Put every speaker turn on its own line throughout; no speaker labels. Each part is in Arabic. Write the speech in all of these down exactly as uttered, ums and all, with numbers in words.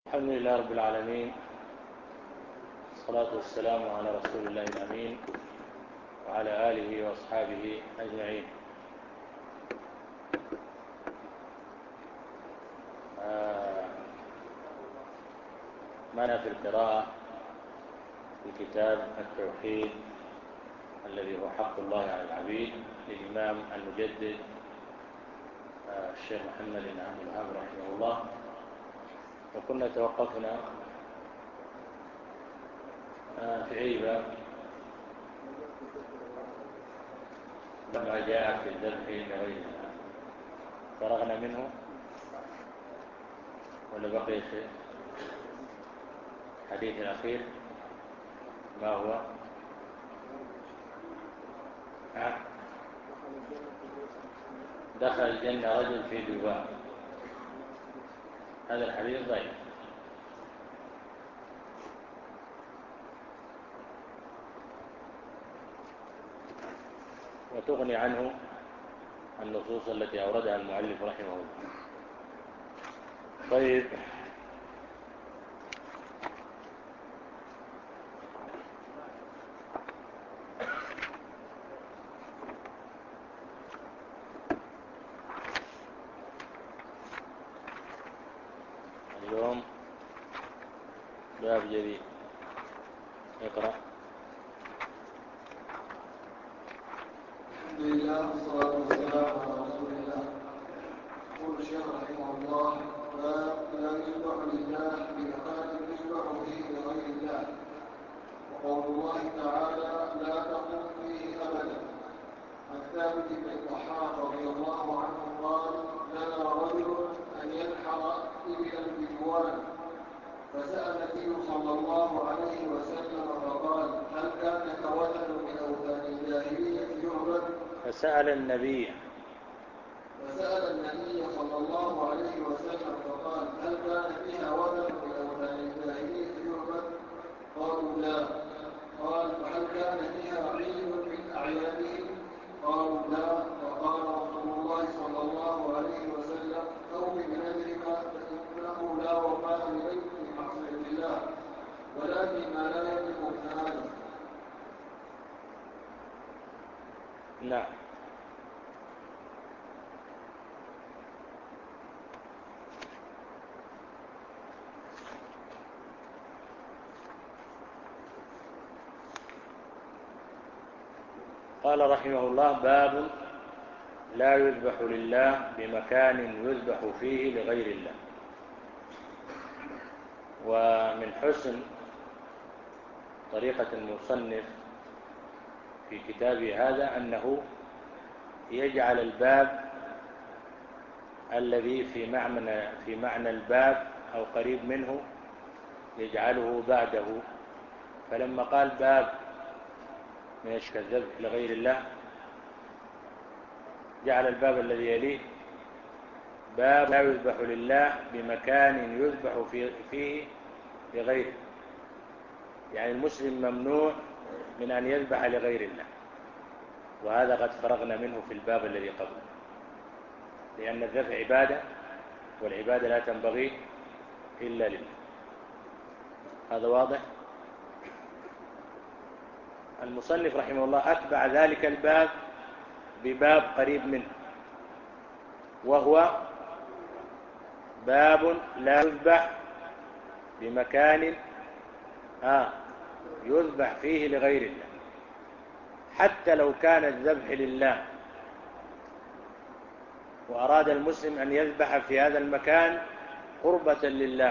الحمد لله رب العالمين، والصلاة والسلام على رسول الله الأمين وعلى آله وأصحابه أجمعين. آه معنا في القراءة في كتاب التوحيد الذي هو حق الله على العبيد للإمام المجدد آه الشيخ محمد بن عبد الوهاب رحمه الله. وكنا توقفنا في أي باب؟ لما جاء في الذبح لغير الله فرغنا منه ولا بقي شيء؟ الحديث الأخير ما هو؟ دخل الجنة رجل في ذباب. هذا الحديث ضعيف. وتغني عنه النصوص التي أوردها المؤلف رحمه الله. طيب، اليوم باب جديد، اقرأ.
الحمد لله والصلاة والسلام على رسول الله. يقول الشيخ رحمه الله: باب لا يذبح لله بمكان يذبح فيه لغير الله. وقول الله تعالى: لا تقم فيه أبدا. عن ثابت بن الضحاك رضي الله عنه قال: لنا رجل أن ينحر إبلا بجوان، فسأل النبي صلى الله عليه وسلم فقال: هل كان كوثن من أوثان الجاهلية يعبد؟
فسأل النبي
فسأل النبي صلى الله عليه وسلم فقال: هل كان فيها وثن من أوثان الجاهلية يعبد؟ قالوا: لا. قال: فهل كان فيها عيد من أعيادهم؟ قالوا: لا. فقال رسول الله صلى الله عليه وسلم: أوف بنذرك فإنه لا وفاء لك في معصية الله ولا فيما لا يملك ابن آدم.
نعم. قال رحمه الله: باب لا يذبح لله بمكان يذبح فيه لغير الله. ومن حسن طريقة المصنف في كتابه هذا أنه يجعل الباب الذي في معنى في معنى الباب أو قريب منه يجعله بعده. فلما قال باب من الذبح لغير الله جعل الباب الذي يليه باب لا يذبح لله بمكان يذبح فيه لغيره. يعني المسلم ممنوع من أن يذبح لغير الله، وهذا قد فرغنا منه في الباب الذي قبله، لأن الذبح عبادة، والعبادة لا تنبغي إلا لله. هذا واضح؟ المصنف رحمه الله أتبع ذلك الباب بباب قريب منه، وهو باب لا يذبح بمكان آه يذبح فيه لغير الله، حتى لو كان الذبح لله وأراد المسلم أن يذبح في هذا المكان قربة لله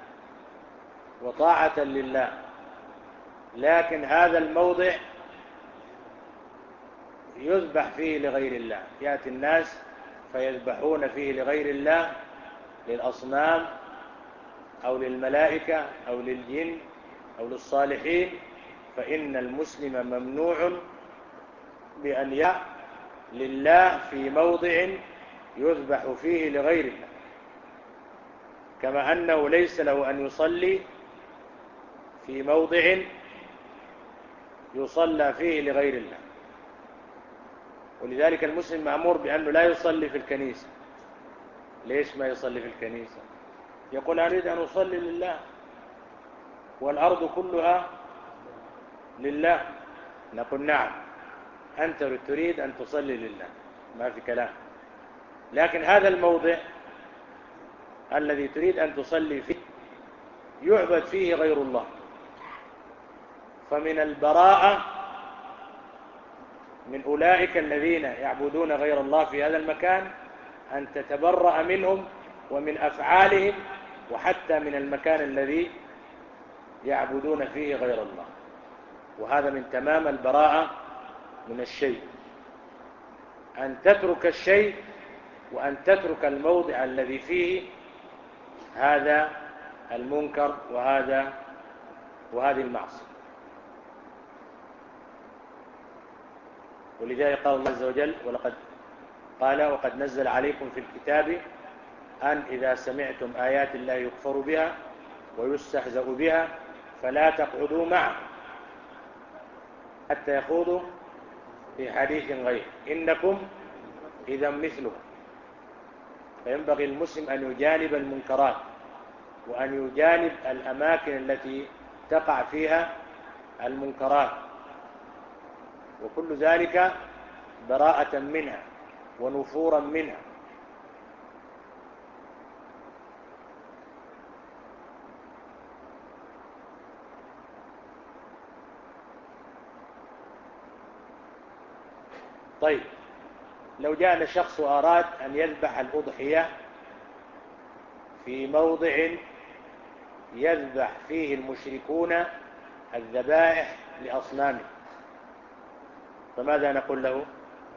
وطاعة لله، لكن هذا الموضع يذبح فيه لغير الله. يأتي الناس فيذبحون فيه لغير الله، للأصنام أو للملائكة أو للجن أو للصالحين، فإن المسلم ممنوع بأن يذبح لله في موضع يذبح فيه لغير الله، كما أنه ليس له أن يصلي في موضع يصلى فيه لغير الله. ولذلك المسلم مأمور بأنه لا يصلي في الكنيسة. ليش ما يصلي في الكنيسة؟ يقول أريد أن أصلي لله والأرض كلها لله، نقول نعم أنت تريد أن تصلي لله، ما في كلام. لكن هذا الموضع الذي تريد أن تصلي فيه يعبد فيه غير الله، فمن البراءة من أولئك الذين يعبدون غير الله في هذا المكان أن تتبرأ منهم ومن أفعالهم وحتى من المكان الذي يعبدون فيه غير الله. وهذا من تمام البراءة من الشيء، أن تترك الشيء وأن تترك الموضع الذي فيه هذا المنكر وهذا وهذه المعصية. ولذلك قال الله عز وجل ولقد قال وقد نزل عليكم في الكتاب أن إذا سمعتم آيات الله يكفر بها ويستهزأ بها فلا تقعدوا معه حتى يخوضوا في حديث غيره إنكم إذا مثله. فينبغي المسلم أن يجانب المنكرات وأن يجانب الأماكن التي تقع فيها المنكرات، وكل ذلك براءة منها ونفورا منها. طيب، لو جاءنا شخص وأراد أن يذبح الأضحية في موضع يذبح فيه المشركون الذبائح لأصنامهم، فماذا نقول له؟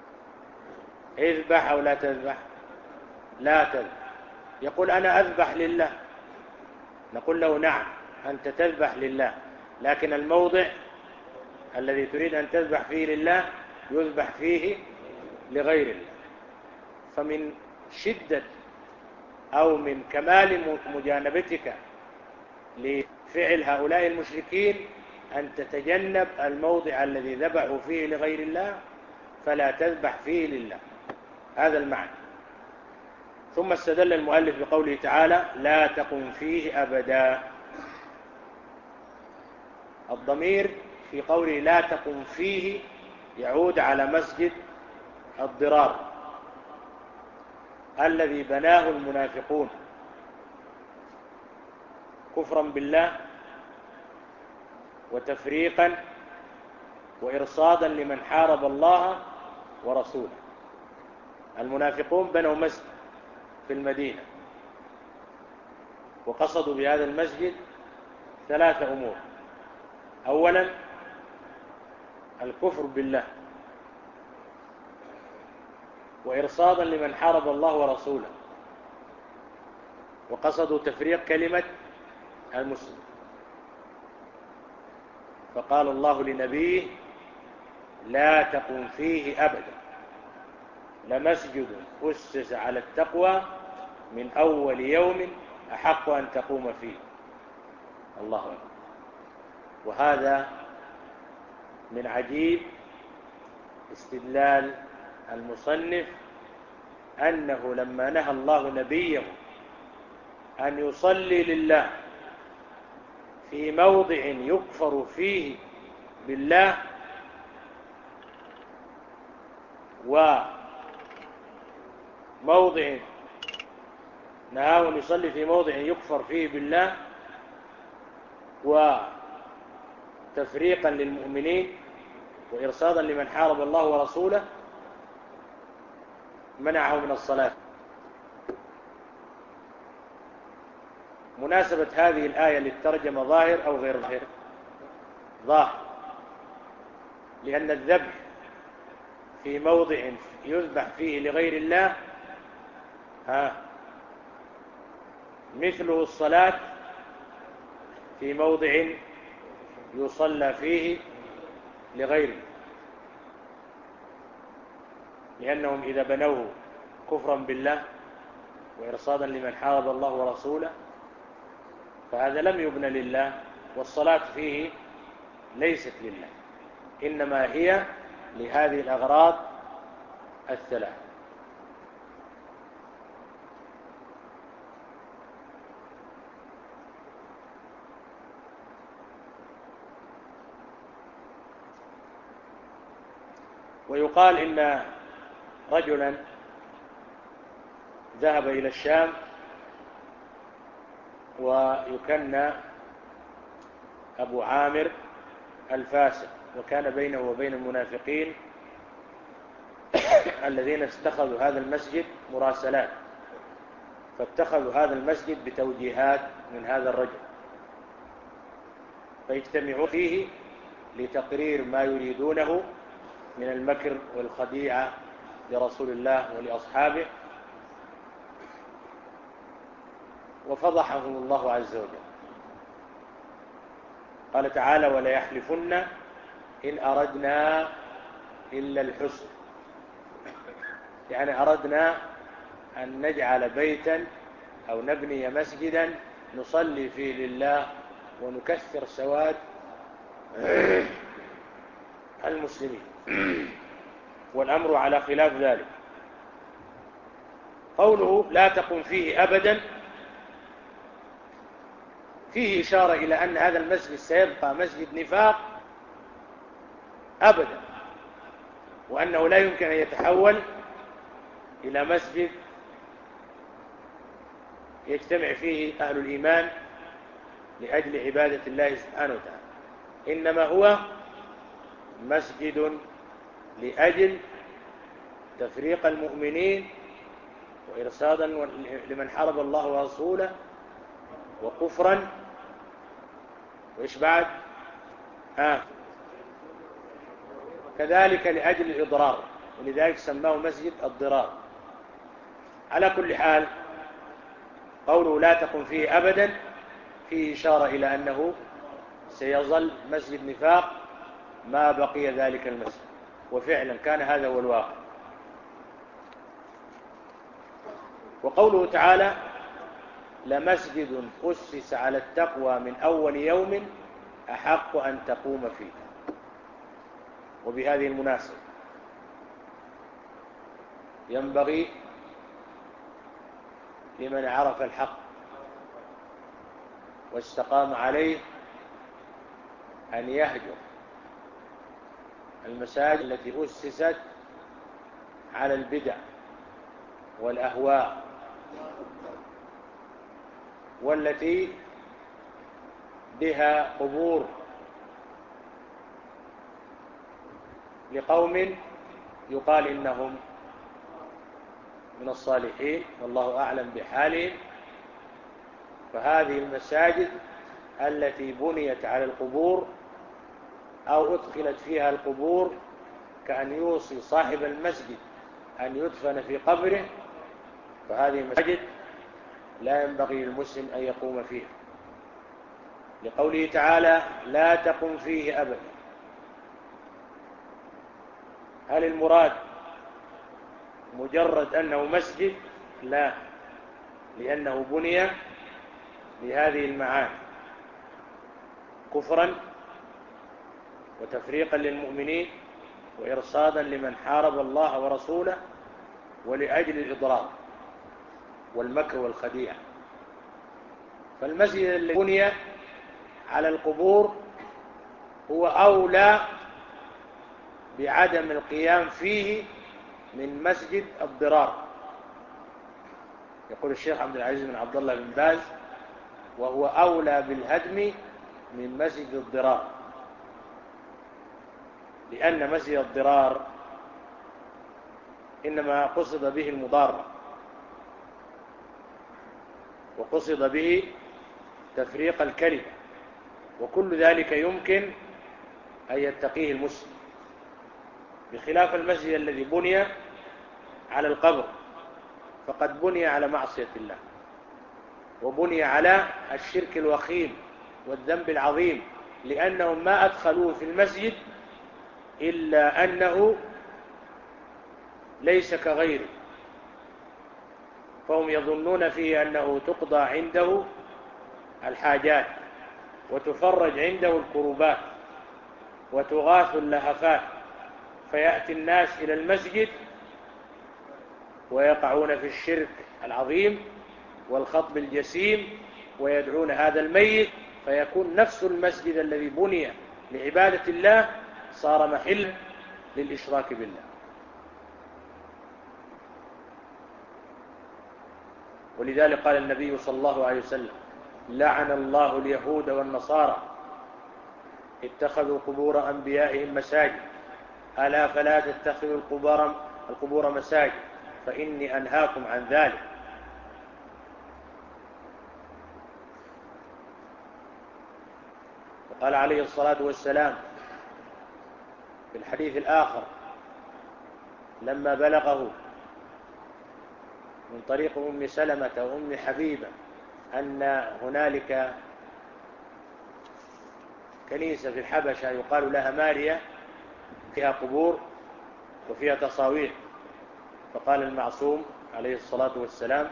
اذبح أو لا تذبح؟ لا تذبح. يقول أنا أذبح لله، نقول له نعم أنت تذبح لله، لكن الموضع الذي تريد أن تذبح فيه لله يذبح فيه لغير الله. فمن شدة أو من كمال مجانبتك لفعل هؤلاء المشركين أن تتجنب الموضع الذي ذبحوا فيه لغير الله فلا تذبح فيه لله، هذا المعنى. ثم استدل المؤلف بقوله تعالى لا تقم فيه أبدا. الضمير في قوله لا تقم فيه يعود على مسجد الضرار الذي بناه المنافقون كفرا بالله وتفريقا وإرصادا لمن حارب الله ورسوله. المنافقون بنوا مسجد في المدينة وقصدوا بهذا المسجد ثلاثة أمور: أولا الكفر بالله، وإرصادا لمن حارب الله ورسوله، وقصدوا تفريق كلمة المسلم. فقال الله لنبيه لا تقم فيه أبدا لمسجد أسس على التقوى من أول يوم أحق أن تقوم فيه. الله أكبر. وهذا من عجيب استدلال المصنف أنه لما نهى الله نبيه أن يصلي لله في موضع يكفر فيه بالله وموضع نهاه أن يصلي في موضع يكفر فيه بالله وتفريقا للمؤمنين وإرصادا لمن حارب الله ورسوله، منعه من الصلاة. مناسبة هذه الآية للترجمة ظاهر أو غير ظاهر؟ ظاهر، لأن الذبح في موضع يذبح فيه لغير الله ها مثله الصلاة في موضع يصلى فيه لغيره، لأنهم إذا بنوه كفرا بالله وإرصادا لمن حارب الله ورسوله فهذا لم يبنى لله، والصلاة فيه ليست لله، إنما هي لهذه الأغراض الثلاث. ويقال إن رجلا ذهب إلى الشام ويكنى أبو عامر الفاسق، وكان بينه وبين المنافقين الذين اتخذوا هذا المسجد مراسلات، فاتخذوا هذا المسجد بتوجيهات من هذا الرجل، فيجتمعون فيه لتقرير ما يريدونه من المكر والخديعة لرسول الله ولأصحابه، وفضحهم الله عز وجل. قال تعالى: وليحلفن إن أردنا إلا الحسن، يعني أردنا أن نجعل بيتا أو نبني مسجدا نصلي فيه لله ونكثر سواد المسلمين، والأمر على خلاف ذلك. قوله لا تقم فيه أبدا فيه إشارة إلى أن هذا المسجد سيبقى مسجد نفاق أبدا، وأنه لا يمكن أن يتحول إلى مسجد يجتمع فيه أهل الإيمان لأجل عبادة الله سبحانه وتعالى، إنما هو مسجد لأجل تفريق المؤمنين وإرصادا لمن حارب الله ورسوله وكفرا، وإيش بعد؟ آه. كذلك لأجل الإضرار، ولذلك سماه مسجد الضرار. على كل حال، قوله لا تقم فيه أبدا فيه إشارة إلى أنه سيظل مسجد نفاق ما بقي ذلك المسجد، وفعلا كان هذا هو الواقع. وقوله تعالى: لمسجد أسس على التقوى من أول يوم أحق أن تقوم فيه. وبهذه المناسبة ينبغي لمن عرف الحق واستقام عليه أن يهجر المساجد التي أسست على البدع والأهواء، والتي بها قبور لقوم يقال إنهم من الصالحين والله أعلم بحالهم. فهذه المساجد التي بنيت على القبور أو أدخلت فيها القبور، كأن يوصي صاحب المسجد أن يدفن في قبره، فهذه المساجد لا ينبغي للمسلم أن يقوم فيها، لقوله تعالى: لا تقم فيه أبدا. هل المراد مجرد أنه مسجد؟ لا، لأنه بني بهذه المعاني: كفرا وتفريقا للمؤمنين وإرصادا لمن حارب الله ورسوله ولأجل الإضرار والمكر والخديعة. فالمسجد الذي بني على القبور هو أولى بعدم القيام فيه من مسجد الضرار. يقول الشيخ عبد العزيز بن عبد الله بن باز: وهو أولى بالهدم من مسجد الضرار، لأن مسجد الضرار إنما قصد به المضارة، وقصد به تفريق الكلمة، وكل ذلك يمكن أن يتقيه المسلم، بخلاف المسجد الذي بني على القبر، فقد بني على معصية الله، وبني على الشرك الوخيم والذنب العظيم، لأنهم ما أدخلوه في المسجد إلا أنه ليس كغيره، فهم يظنون فيه أنه تقضى عنده الحاجات وتفرج عنده الكروبات وتغاث اللهفات، فيأتي الناس إلى المسجد ويقعون في الشرك العظيم والخطب الجسيم ويدعون هذا الميت، فيكون نفس المسجد الذي بني لعبادة الله صار محل للإشراك بالله. ولذلك قال النبي صلى الله عليه وسلم: لعن الله اليهود والنصارى اتخذوا قبور أنبيائهم مساجد، ألا فلا تتخذوا القبور, القبور مساجد فإني أنهاكم عن ذلك. وقال عليه الصلاة والسلام في الحديث الآخر لما بلغه من طريق أم سلمة وأم حبيبة أن هنالك كنيسة في الحبشة يقال لها ماريا فيها قبور وفيها تصاوير، فقال المعصوم عليه الصلاة والسلام: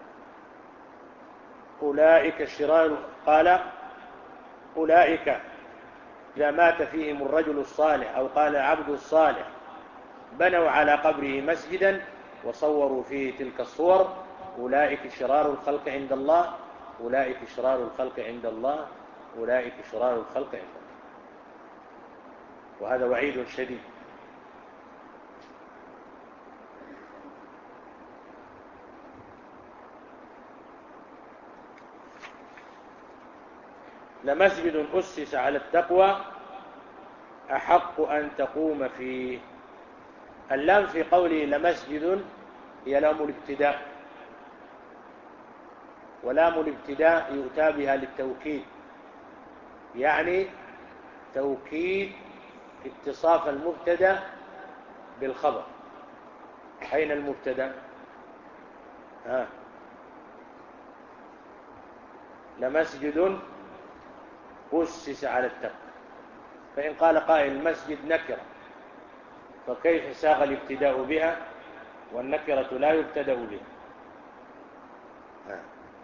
أولئك الشرار. قال: أولئك إذا مات فيهم الرجل الصالح أو قال عبد الصالح بنوا على قبره مسجدا وصوروا فيه تلك الصور، أولئك شرار الخلق عند الله، أولئك شرار الخلق عند الله، أولئك شرار الخلق عند الله. وهذا وعيد شديد. لمسجد أسس على التقوى أحق أن تقوم فيه. اللام في قوله لمسجد هي لام الابتداء، ولام الابتداء يؤتى بها للتوكيد، يعني توكيد اتصاف المبتدا بالخبر. أين المبتدا؟ ها لمسجد أسس على التقوى. فإن قال قائل مسجد نكرة فكيف ساغ الابتداء بها والنكرة لا يبتدأ بها؟ ها.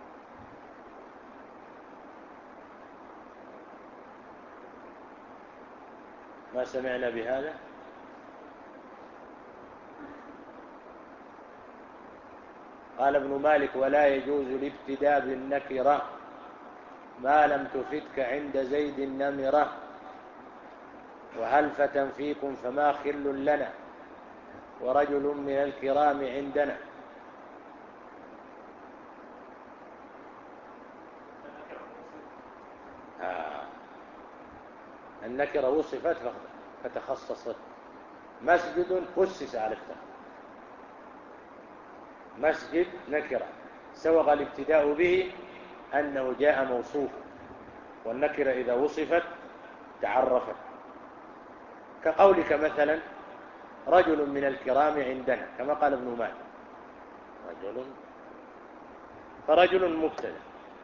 ما سمعنا بهذا. قال ابن مالك: ولا يجوز الابتداء بالنكرة ما لم تفتك عند زيد النمرة، وهلفة فيكم فما خل لنا، ورجل من الكرام عندنا. آه. النكرة وصفت فتخصصت. مسجد أسس على التقوى، مسجد نكرة سوغ الابتداء به أنه جاء موصوفا، والنكرة إذا وصفت تعرفت. كقولك مثلا رجل من الكرام عندنا، كما قال ابن مالك رجل، فرجل مبتدأ.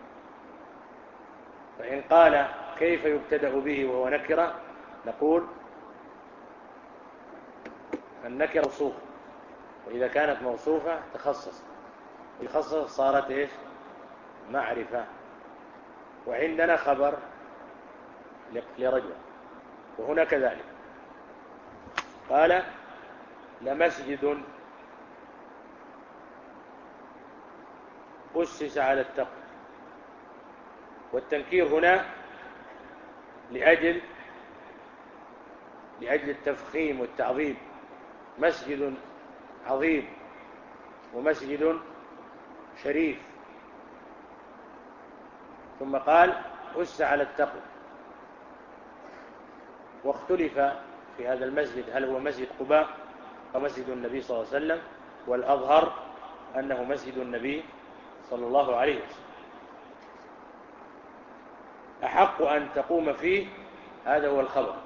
فإن قال كيف يبتدأ به وهو نكرة، نقول النكرة موصوفة، وإذا كانت موصوفة تخصص، تخصص صارت إيش؟ معرفة. وعندنا خبر لرجل، وهنا كذلك. قال لمسجد أسس على التقوى، والتنكير هنا لأجل لأجل التفخيم والتعظيم. مسجد عظيم ومسجد شريف. ثم قال أسس على التقوى. واختلف في هذا المسجد هل هو مسجد قباء أو مسجد النبي صلى الله عليه وسلم، والأظهر أنه مسجد النبي صلى الله عليه وسلم. أحق أن تقوم فيه، هذا هو الخبر.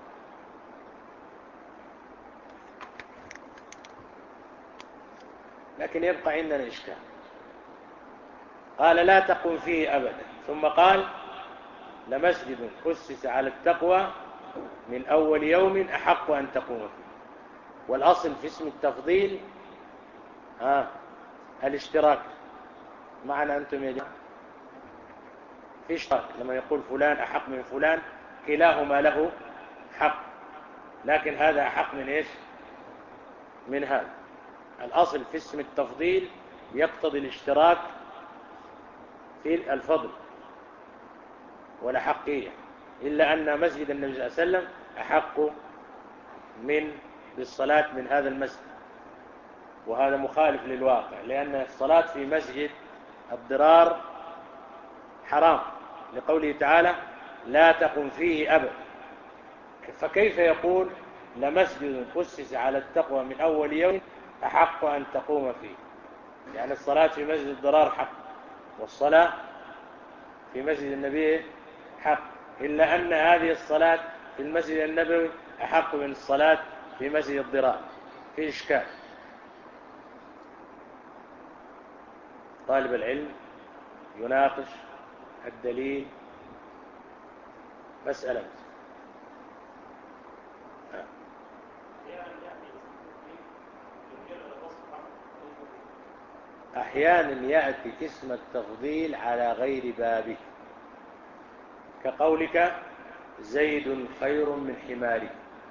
لكن يبقى عندنا إشكال. قال لا تقوم فيه أبدا، ثم قال لمسجد أسس على التقوى من أول يوم أحق أن تقوم فيه. والأصل في اسم التفضيل ها الاشتراك. معنا أنتم يا جماعة في اشتراك، لما يقول فلان أحق من فلان كلاهما له حق، لكن هذا أحق من إيش؟ من هذا. الأصل في اسم التفضيل يقتضي الاشتراك في الفضل والأحقية، إلا أن مسجد النبي صلى الله عليه وسلم أحق من بالصلاة من هذا المسجد، وهذا مخالف للواقع، لأن الصلاة في مسجد الضرار حرام، لقوله تعالى لا تقم فيه أبدا. فكيف يقول لمسجد أسس على التقوى من أول يوم أحق أن تقوم فيه؟ يعني الصلاة في مسجد الضرار حق، والصلاة في مسجد النبي حق، إلا أن هذه الصلاة في المسجد النبوي أحق من الصلاة في مسجد الضرار، في إشكال. طالب العلم يناقش الدليل مسألة. أحيانا يأتي اسم التفضيل على غير بابه، كقولك زيد خير من حماري،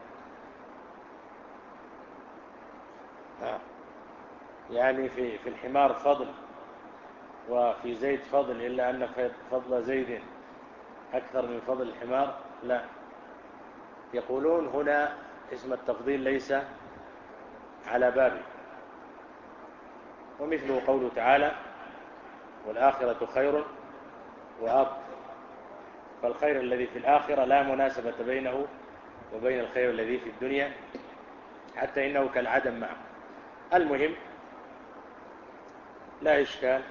يعني في في الحمار فضل وفي زيد فضل، إلا أن فضل زيد أكثر من فضل الحمار. لا، يقولون هنا اسم التفضيل ليس على بابه. ومثله قوله تعالى والآخرة خير وأبقى، فالخير الذي في الآخرة لا مناسبة بينه وبين الخير الذي في الدنيا، حتى إنه كالعدم معه. المهم لا إشكال.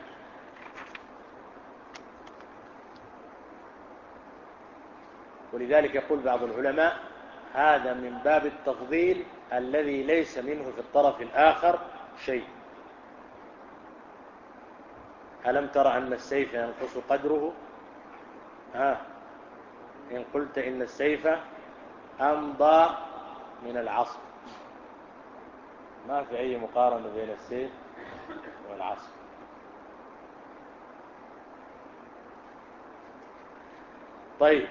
ولذلك يقول بعض العلماء هذا من باب التفضيل الذي ليس منه في الطرف الآخر شيء. ألم تر أن السيف ينقص قدره؟ ها إن قلت إن السيف أمضى من العصر، ما في أي مقارنة بين السيف والعصر. طيب،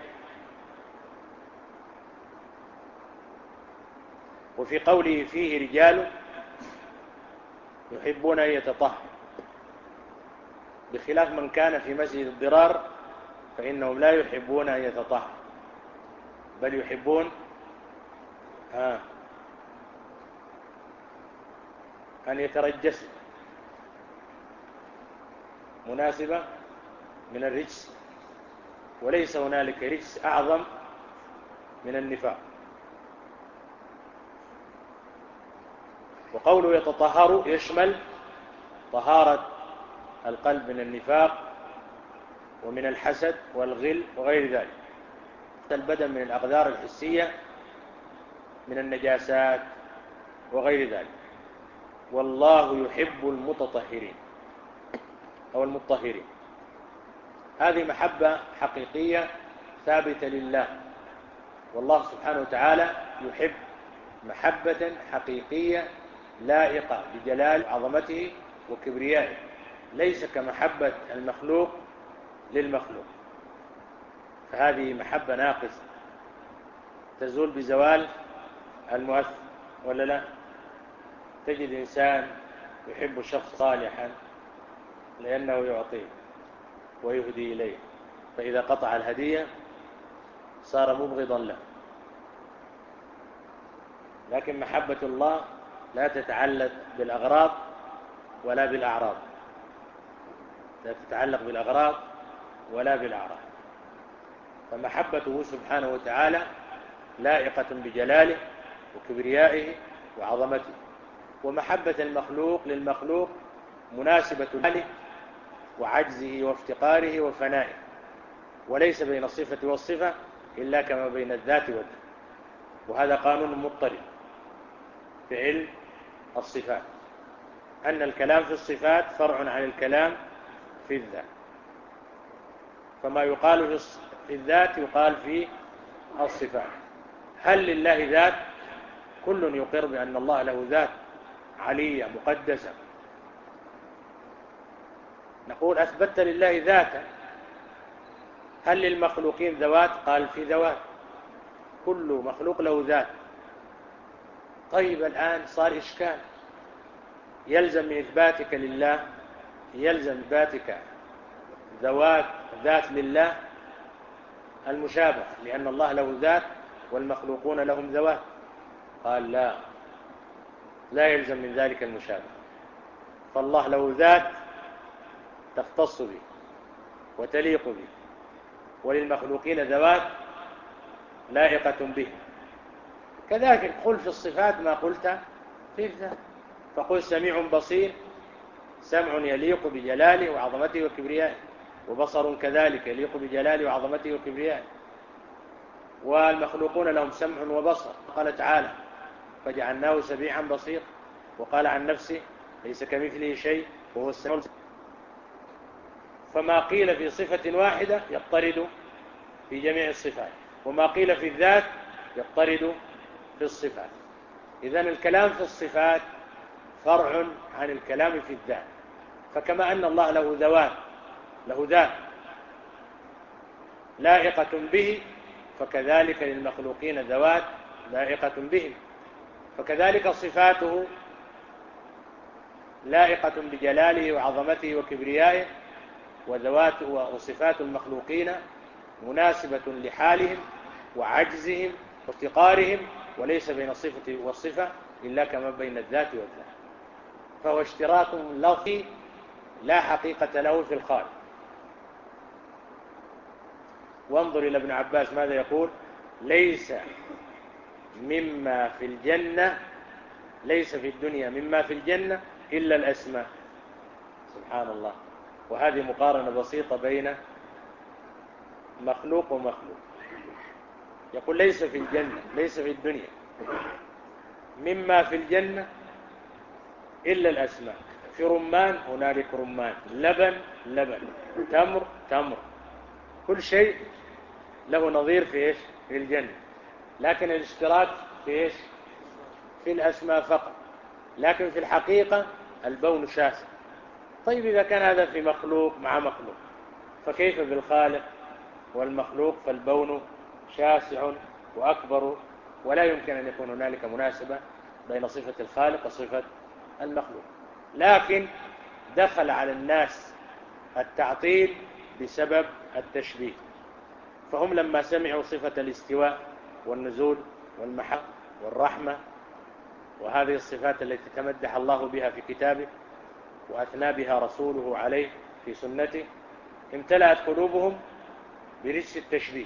وفي قوله فيه رجال يحبون أن يتطهروا، بخلاف من كان في مسجد الضرار فإنهم لا يحبون أن يتطهروا، بل يحبون آه أن يترجسوا، مناسبة من الرجس، وليس هنالك رجس أعظم من النفاق. وقوله يتطهر يشمل طهارة القلب من النفاق ومن الحسد والغل وغير ذلك، البدن من الأقدار الحسية من النجاسات وغير ذلك. والله يحب المتطهرين أو المطهرين. هذه محبة حقيقية ثابتة لله، والله سبحانه وتعالى يحب محبة حقيقية لائقة بجلال عظمته وكبريائه، ليس كمحبة المخلوق للمخلوق. فهذه محبة ناقصة تزول بزوال المؤثر، ولا لا؟ تجد إنسان يحب شخص صالحا لأنه يعطيه ويهدي إليه، فإذا قطع الهدية صار مبغضا له. لكن محبة الله لا تتعلق بالأغراض ولا بالأعراض، لا تتعلق بالأغراض ولا بالأعراض. فمحبته سبحانه وتعالى لائقة بجلاله وكبريائه وعظمته، ومحبة المخلوق للمخلوق مناسبة له وعجزه وافتقاره وفنائه، وليس بين الصفة والصفة إلا كما بين الذات والذات. وهذا قانون مضطرد في علم الصفات، أن الكلام في الصفات فرع عن الكلام في الذات، فما يقال في الذات يقال في الصفات. هل لله ذات؟ كل يقر بأن الله له ذات علية مقدسة. نقول أثبت لله ذاتا. هل للمخلوقين ذوات؟ قال في ذوات، كل مخلوق له ذات. طيب الآن صار إشكال، يلزم من إثباتك لله، يلزم إثباتك ذوات ذات لله المشابه، لأن الله له ذات والمخلوقون لهم ذوات. قال لا، لا يلزم من ذلك المشابهة. فالله له ذات تختص به وتليق به، وللمخلوقين ذوات لائقة به. كذلك قل في الصفات ما قلت في الذات، فقل سميع بصير، سمع يليق بجلاله وعظمته وكبريائه، وبصر كذلك يليق بجلاله وعظمته وكبريائه، والمخلوقون لهم سمع وبصر. قال تعالى فجعلناه سميعا بصيرا، وقال عن نفسه ليس كمثله شيء وهو السميع البصير. فما قيل في صفة واحدة يضطرد في جميع الصفات، وما قيل في الذات يضطرد في الصفات. إذن الكلام في الصفات فرع عن الكلام في الذات. فكما أن الله له ذوات له ذات لائقة به، فكذلك للمخلوقين ذوات لائقة بهم، فكذلك صفاته لائقة بجلاله وعظمته وكبريائه، وذوات وصفات المخلوقين مناسبة لحالهم وعجزهم وافتقارهم، وليس بين الصفة والصفة إلا كما بين الذات والذات. فهو اشتراك لفظي لا حقيقة له في الخالق. وانظر إلى ابن عباس ماذا يقول: ليس مما في الجنة ليس في الدنيا مما في الجنة إلا الأسماء. سبحان الله. وهذه مقارنة بسيطة بين مخلوق ومخلوق. يقول ليس في الجنة ليس في الدنيا مما في الجنة إلا الأسماء. في رمان هنالك رمان، لبن لبن، تمر تمر، كل شيء له نظير في إيش؟ في الجنة. لكن الاشتراك في إيش؟ في الأسماء فقط، لكن في الحقيقة البون شاسع. طيب إذا كان هذا في مخلوق مع مخلوق، فكيف بالخالق والمخلوق؟ فالبون شاسع وأكبر، ولا يمكن أن يكون هنالك مناسبة بين صفة الخالق وصفة المخلوق. لكن دخل على الناس التعطيل بسبب التشبيه، فهم لما سمعوا صفة الاستواء والنزول والمحق والرحمة وهذه الصفات التي تمدح الله بها في كتابه وأثنى بها رسوله عليه في سنته، امتلأت قلوبهم برجس التشبيه.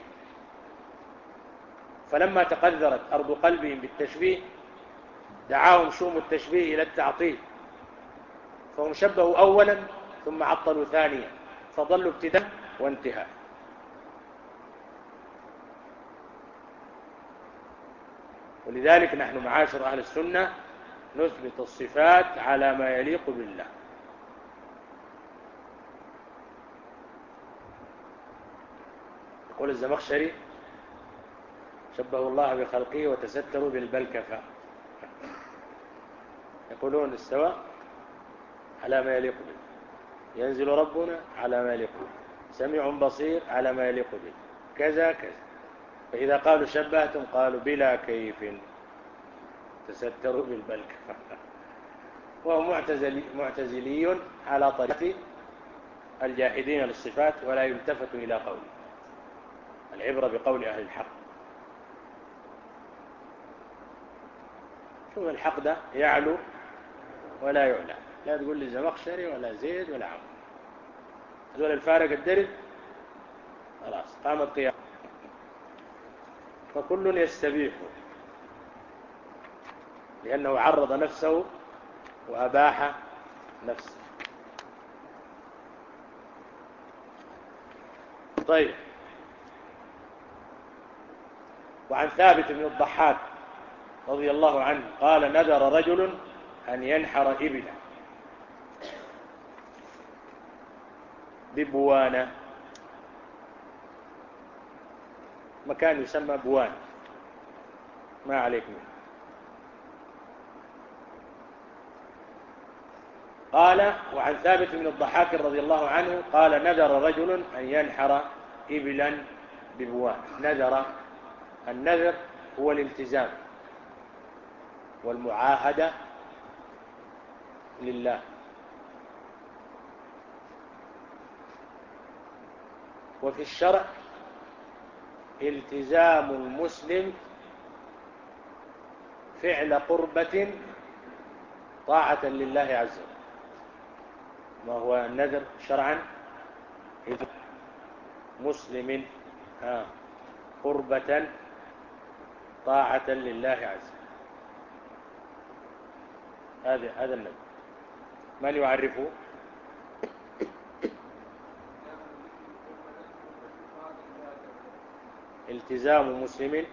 فلما تقذرت أرض قلبهم بالتشبيه دعاهم شوم التشبيه إلى التعطيل، فهم شبهوا أولا ثم عطلوا ثانيا، فضلوا ابتداء وانتهاء. ولذلك نحن معاشر أهل السنة نثبت الصفات على ما يليق بالله. يقول الزمخشري شبهوا الله بخلقه وتستروا بالبلكفة. يقولون استوى على ما يليق به، ينزل ربنا على ما يليق به، سميع بصير على ما يليق به، كذا كذا. فإذا قالوا شبهتم قالوا بلا كيف تستروا بالبلكفة. وهو معتزلي, معتزلي على طريق الجاحدين للصفات، ولا يلتفت إلى قوله. العبرة بقول أهل الحق. شوف الحق ده يعلو ولا يعلى، لا تقول لي زمخشري ولا زيد ولا عمرو، هذول الفارق الدرب خلاص قامت قيامة. فكل يستبيح لأنه عرض نفسه وأباح نفسه. طيب. وعن ثابت بن الضحاك رضي الله عنه قال: نذر رجل أن ينحر إبلا ببوانة، مكان يسمى بوان، ما عليك منه. قال: وعن ثابت بن الضحاك رضي الله عنه قال: نذر رجل أن ينحر إبلا ببوان. نذر، النذر هو الالتزام والمعاهدة لله. وفي الشرع التزام المسلم فعل قربة طاعة لله عز وجل. ما هو النذر شرعا؟ مسلم ها قربة طاعة لله عز وجل. هذا هذا النذر. من يعرفه؟ التزام مسلم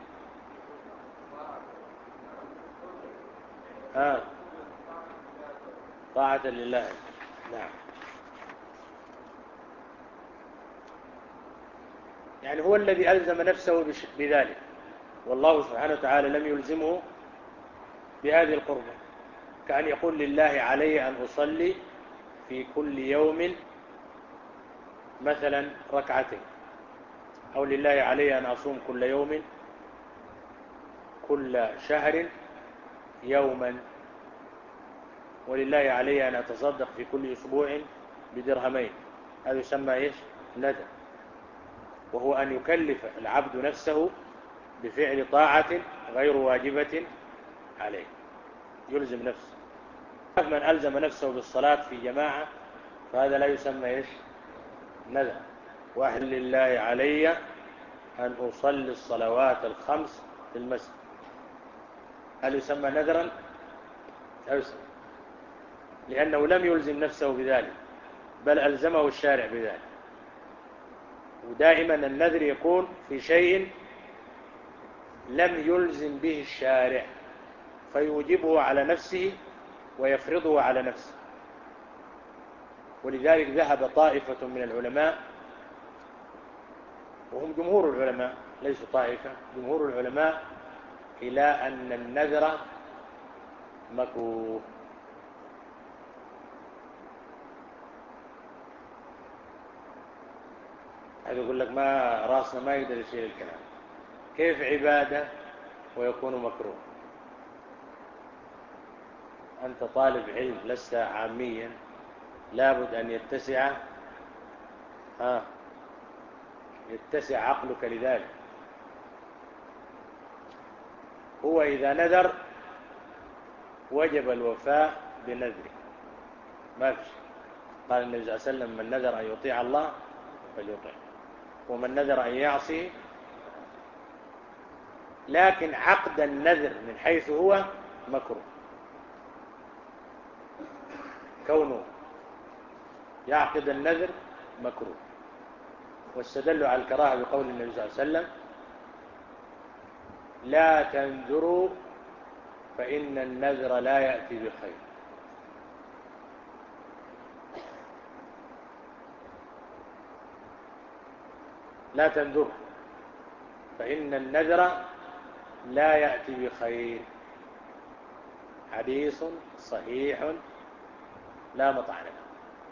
ها طاعة لله. نعم، يعني هو الذي ألزم نفسه بذلك، والله سبحانه وتعالى لم يلزمه بهذه القربة، كأن يقول لله علي أن أصلي في كل يوم مثلا ركعتين، أو لله علي أن أصوم كل يوم كل شهر يوما، ولله علي أن أتصدق في كل أسبوع بدرهمين. هذا يسمى إيش؟ نذر. وهو أن يكلف العبد نفسه بفعل طاعة غير واجبة عليه، يلزم نفسه. من ألزم نفسه بالصلاة في جماعة فهذا لا يسمى إيش؟ نذر. واحد لله علي أن أصلي الصلوات الخمس في المسجد، هل يسمى نذرا؟ لا يسمى، لأنه لم يلزم نفسه بذلك، بل ألزمه الشارع بذلك. ودائما النذر يكون في شيء لم يلزم به الشارع فيوجبه على نفسه ويفرضه على نفسه. ولذلك ذهب طائفة من العلماء، وهم جمهور العلماء ليسوا طائفة، جمهور العلماء، إلى أن النذر مكروه. هذا يقول لك ما راسنا ما يقدر يشيل الكلام، كيف عبادة ويكون مكروه؟ أنت طالب علم لست عاميا، لابد أن يتسع ها يتسع عقلك لذلك. هو إذا نذر وجب الوفاء بنذره، ما فيش. قال النبي صلى الله عليه وسلم: من نذر أن يطيع الله فليطيع، ومن نذر أن يعصي. لكن عقد النذر من حيث هو مكروه، كونه يعقد النذر مكروه. واستدلوا على الكراهة بقول النبي صلى الله عليه وسلم: لا تنذروا فإن النذر لا يأتي بخير. لا تنذروا فإن النذر لا يأتي بخير. حديث صحيح لا مطعن له.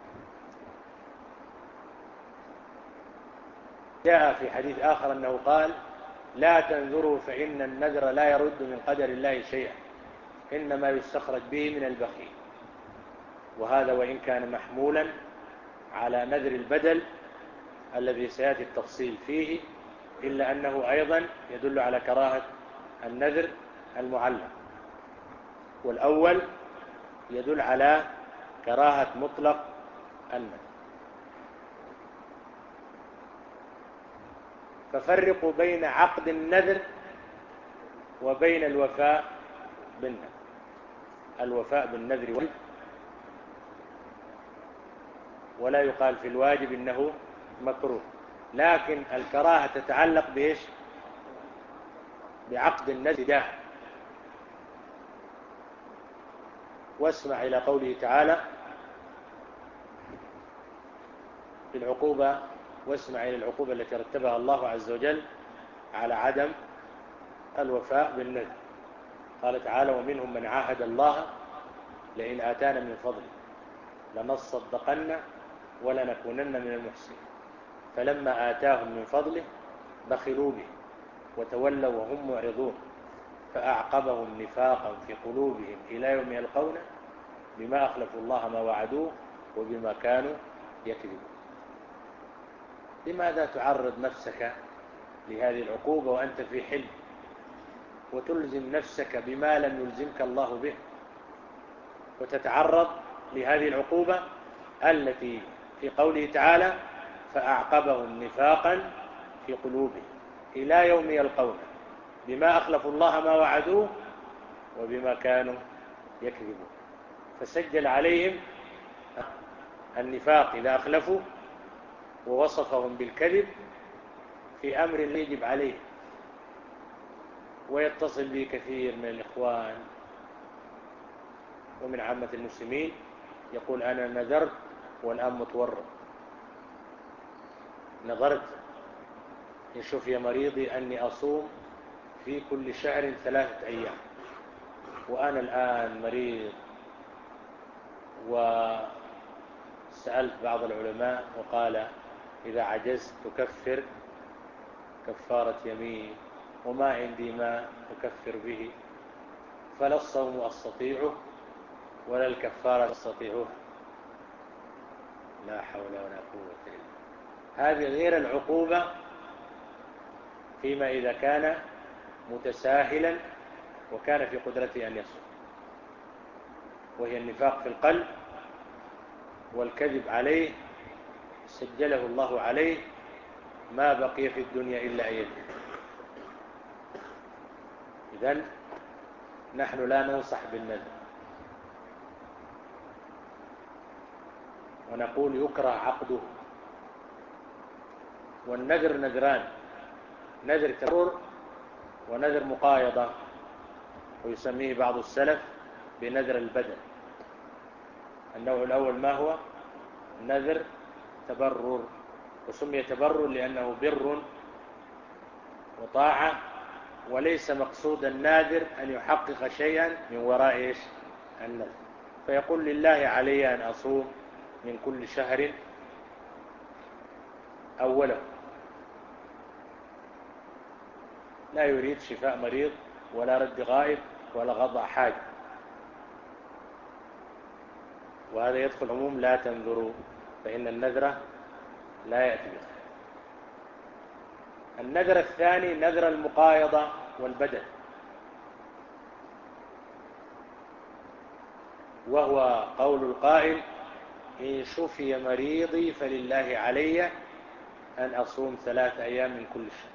جاء في حديث آخر أنه قال: لا تنذروا فإن النذر لا يرد من قدر الله شيئا، إنما يستخرج به من البخيل. وهذا وإن كان محمولا على نذر البدل الذي سيأتي التفصيل فيه، إلا أنه أيضا يدل على كراهة النذر المعلق. والأول يدل على كراهة مطلق النذر. ففرقوا بين عقد النذر وبين الوفاء بالنذر. الوفاء بالنذر واجب، ولا يقال في الواجب إنه مكروه، لكن الكراهة تتعلق بإيش؟ بعقد النذر داء. واسمع إلى قوله تعالى في العقوبة، واسمع إلى العقوبة التي رتبها الله عز وجل على عدم الوفاء بالنذر. قال تعالى: ومنهم من عاهد الله لئن آتانا من فضله لنصدقن ولنكونن من المحسنين فلما آتاهم من فضله بخلوا به وتولوا وهم معرضون فأعقبهم نفاقا في قلوبهم إلى يوم يلقونه بما أخلفوا الله ما وعدوه وبما كانوا يكذبون. لماذا تعرض نفسك لهذه العقوبة وأنت في حلم، وتلزم نفسك بما لم يلزمك الله به؟ وتتعرض لهذه العقوبة التي في قوله تعالى فأعقبهم نفاقا في قلوبهم إلى يوم يلقونه بما أخلفوا الله ما وعدوه وبما كانوا يكذبون. فسجل عليهم النفاق إذا أخلفوا ووصفهم بالكذب في أمر يجب عليه. ويتصل به كثير من الإخوان ومن عامة المسلمين يقول أنا نذرت والآن متورط، نظرت إن شفي مريضي أني أصوم في كل شهر ثلاثة أيام وأنا الآن مريض. وسألت بعض العلماء وقال إذا عجزت تكفر كفارة يمين وما عندي ما أكفر به فلا الصوم أستطيعه ولا الكفارة أستطيعها. لا حول ولا قوة إلا بالله. هذه غير العقوبة فيما إذا كان متساهلا وكان في قدرته أن يصوم، وهي النفاق في القلب والكذب عليه سجله الله عليه ما بقي في الدنيا إلا أن يكذب. إذن نحن لا ننصح بالنذر ونقول يكره عقده. والنذر نذران، نذر تبرر ونذر مقايضة، ويسميه بعض السلف بنذر البدن. النوع الأول ما هو؟ نذر تبرر، وسمي تبرر لأنه بر وطاعة وليس مقصود الناذر أن يحقق شيئا من وراء إيش؟ النذر. فيقول لله علي أن أصوم من كل شهر أوله، لا يريد شفاء مريض ولا رد غائب ولا غضاء حاجة، وهذا يدخل عموم لا تنذروا فإن النذر لا يأتي به. النذر الثاني نذر المقايضة والبدل، وهو قول القائل إن شفي مريضي فلله علي أن أصوم ثلاث أيام من كل شهر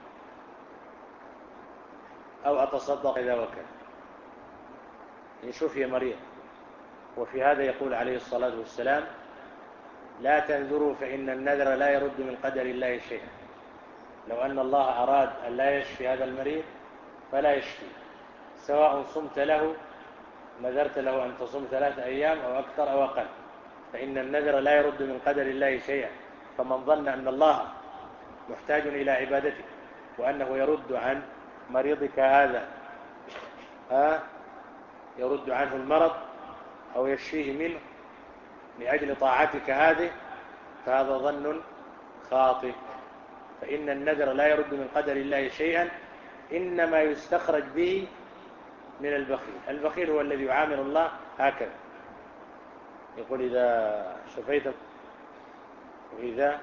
أو أتصدق إذا وكان. إن شفي مريض. وفي هذا يقول عليه الصلاة والسلام لا تنذروا فإن النذر لا يرد من قدر الله شيئا. لو أن الله أراد أن لا يشفي هذا المريض فلا يشفي، سواء صمت له نذرت له أن تصوم ثلاثة أيام أو أكثر أو أقل، فإن النذر لا يرد من قدر الله شيئا. فمن ظن أن الله محتاج إلى عبادته وأنه يرد عن مريضك هذا ها يرد عنه المرض أو يشفيه منه لأجل طاعتك هذه، فهذا ظن خاطئ. فإن النذر لا يرد من قدر الله شيئا، إنما يستخرج به من البخيل. البخيل هو الذي يعامل الله هكذا، يقول إذا شفيت وإذا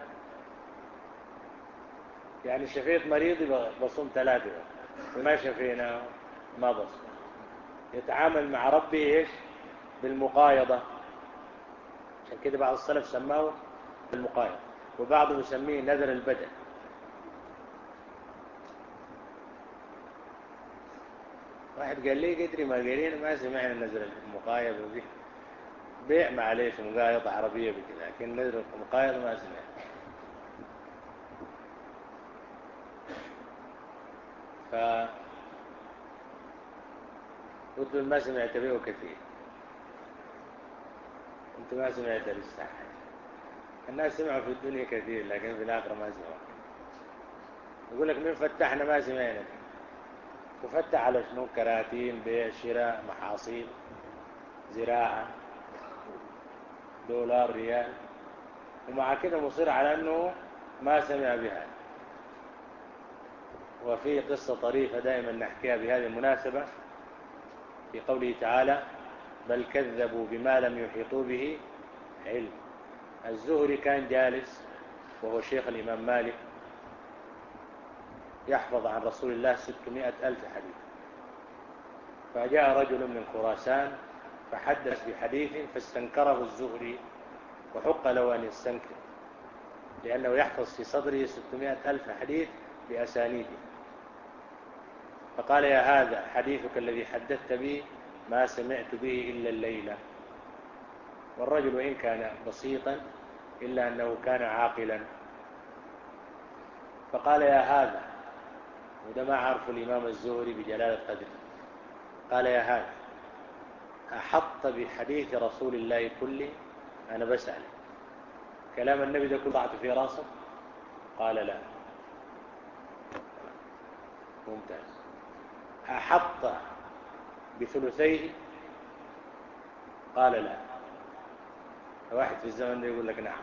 يعني شفيت مريضي بصوم ثلاثة وما شفينا ما بصوم. يتعامل مع ربه إيش؟ بالمقايضة. عشان كده بعض السلف سماه بالمقايضة، وبعضهم يسميه نذر البدن. واحد قال لي قدري ما قالين ما سمعنا نذر المقايضة دي، بيع معليش مقايضة عربية بكذا، لكن نذر المقايضة ما سمعنا. ف قلت ما سمعت به كثير، انت ما سمعت لسه. الناس سمعوا في الدنيا كثير لكن في الآخرة ما سمعوا. يقول لك من فتحنا ما سمعنا، تفتح على شنو؟ كراتين، بيع، شراء، محاصيل، زراعة، دولار، ريال، ومع كده مصير على أنه ما سمع بها. وفي قصة طريفة دائما نحكيها بهذه المناسبة في قوله تعالى بل كذبوا بما لم يحيطوا به علم. الزهري كان جالس وهو شيخ الإمام مالك يحفظ عن رسول الله ستمائة ألف حديث، فجاء رجل من خراسان فحدث بحديث فاستنكره الزهري وحق له أن يستنكر، لأنه يحفظ في صدره ستمائة ألف حديث بأسانيده. فقال يا هذا حديثك الذي حدثت به ما سمعت به إلا الليلة. والرجل وإن كان بسيطا إلا أنه كان عاقلا. فقال يا هذا، وده ما عرف الإمام الزهري بجلالة قدره، قال يا هذا أحط بحديث رسول الله كله؟ أنا بسأل كلام النبي ده كله ضعت في راسه؟ قال لا. ممتاز. أحط بثلثيه؟ قال لا. واحد في الزمن ده يقول لك نعم.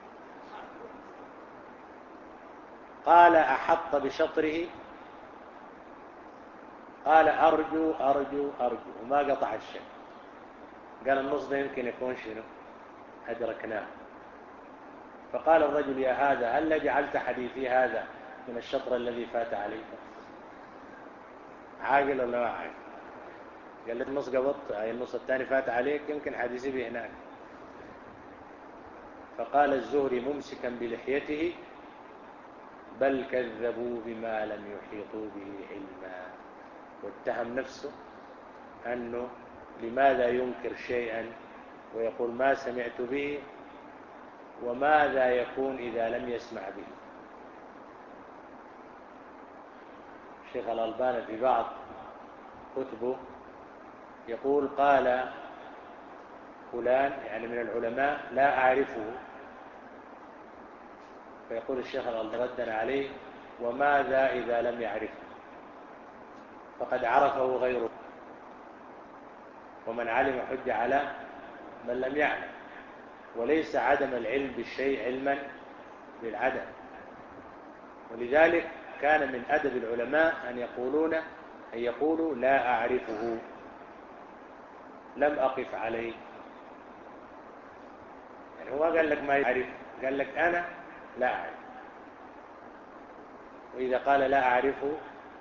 قال أحط بشطره؟ قال أرجو أرجو أرجو، وما قطع الشيء. قال النص ده يمكن يكون شنو؟ أدركناه. فقال الرجل يا هذا هل جعلت حديثي هذا من الشطر الذي فات عليك؟ عاقل ولا ما عاقل؟ قال لي النص قبضت، أي النص الثاني فات عليك، يمكن حديثي به هناك. فقال الزهري ممسكا بلحيته بل كذبوا بما لم يحيطوا به علما. واتهم نفسه أنه لماذا ينكر شيئا ويقول ما سمعت به، وماذا يكون إذا لم يسمع به. الشيخ الألباني في بعض كتبه يقول قال فلان يعني من العلماء لا أعرفه، فيقول الشيخ الألباني ردا عليه وماذا إذا لم يعرفه فقد عرفه غيره، ومن علم حج على من لم يعلم. وليس عدم العلم بالشيء علما بالعدم. ولذلك كان من أدب العلماء أن يقولون أن يقولوا لا أعرفه، لم أقف عليه. يعني هو قال لك ما يعرف، قال لك أنا لا أعرف. وإذا قال لا أعرفه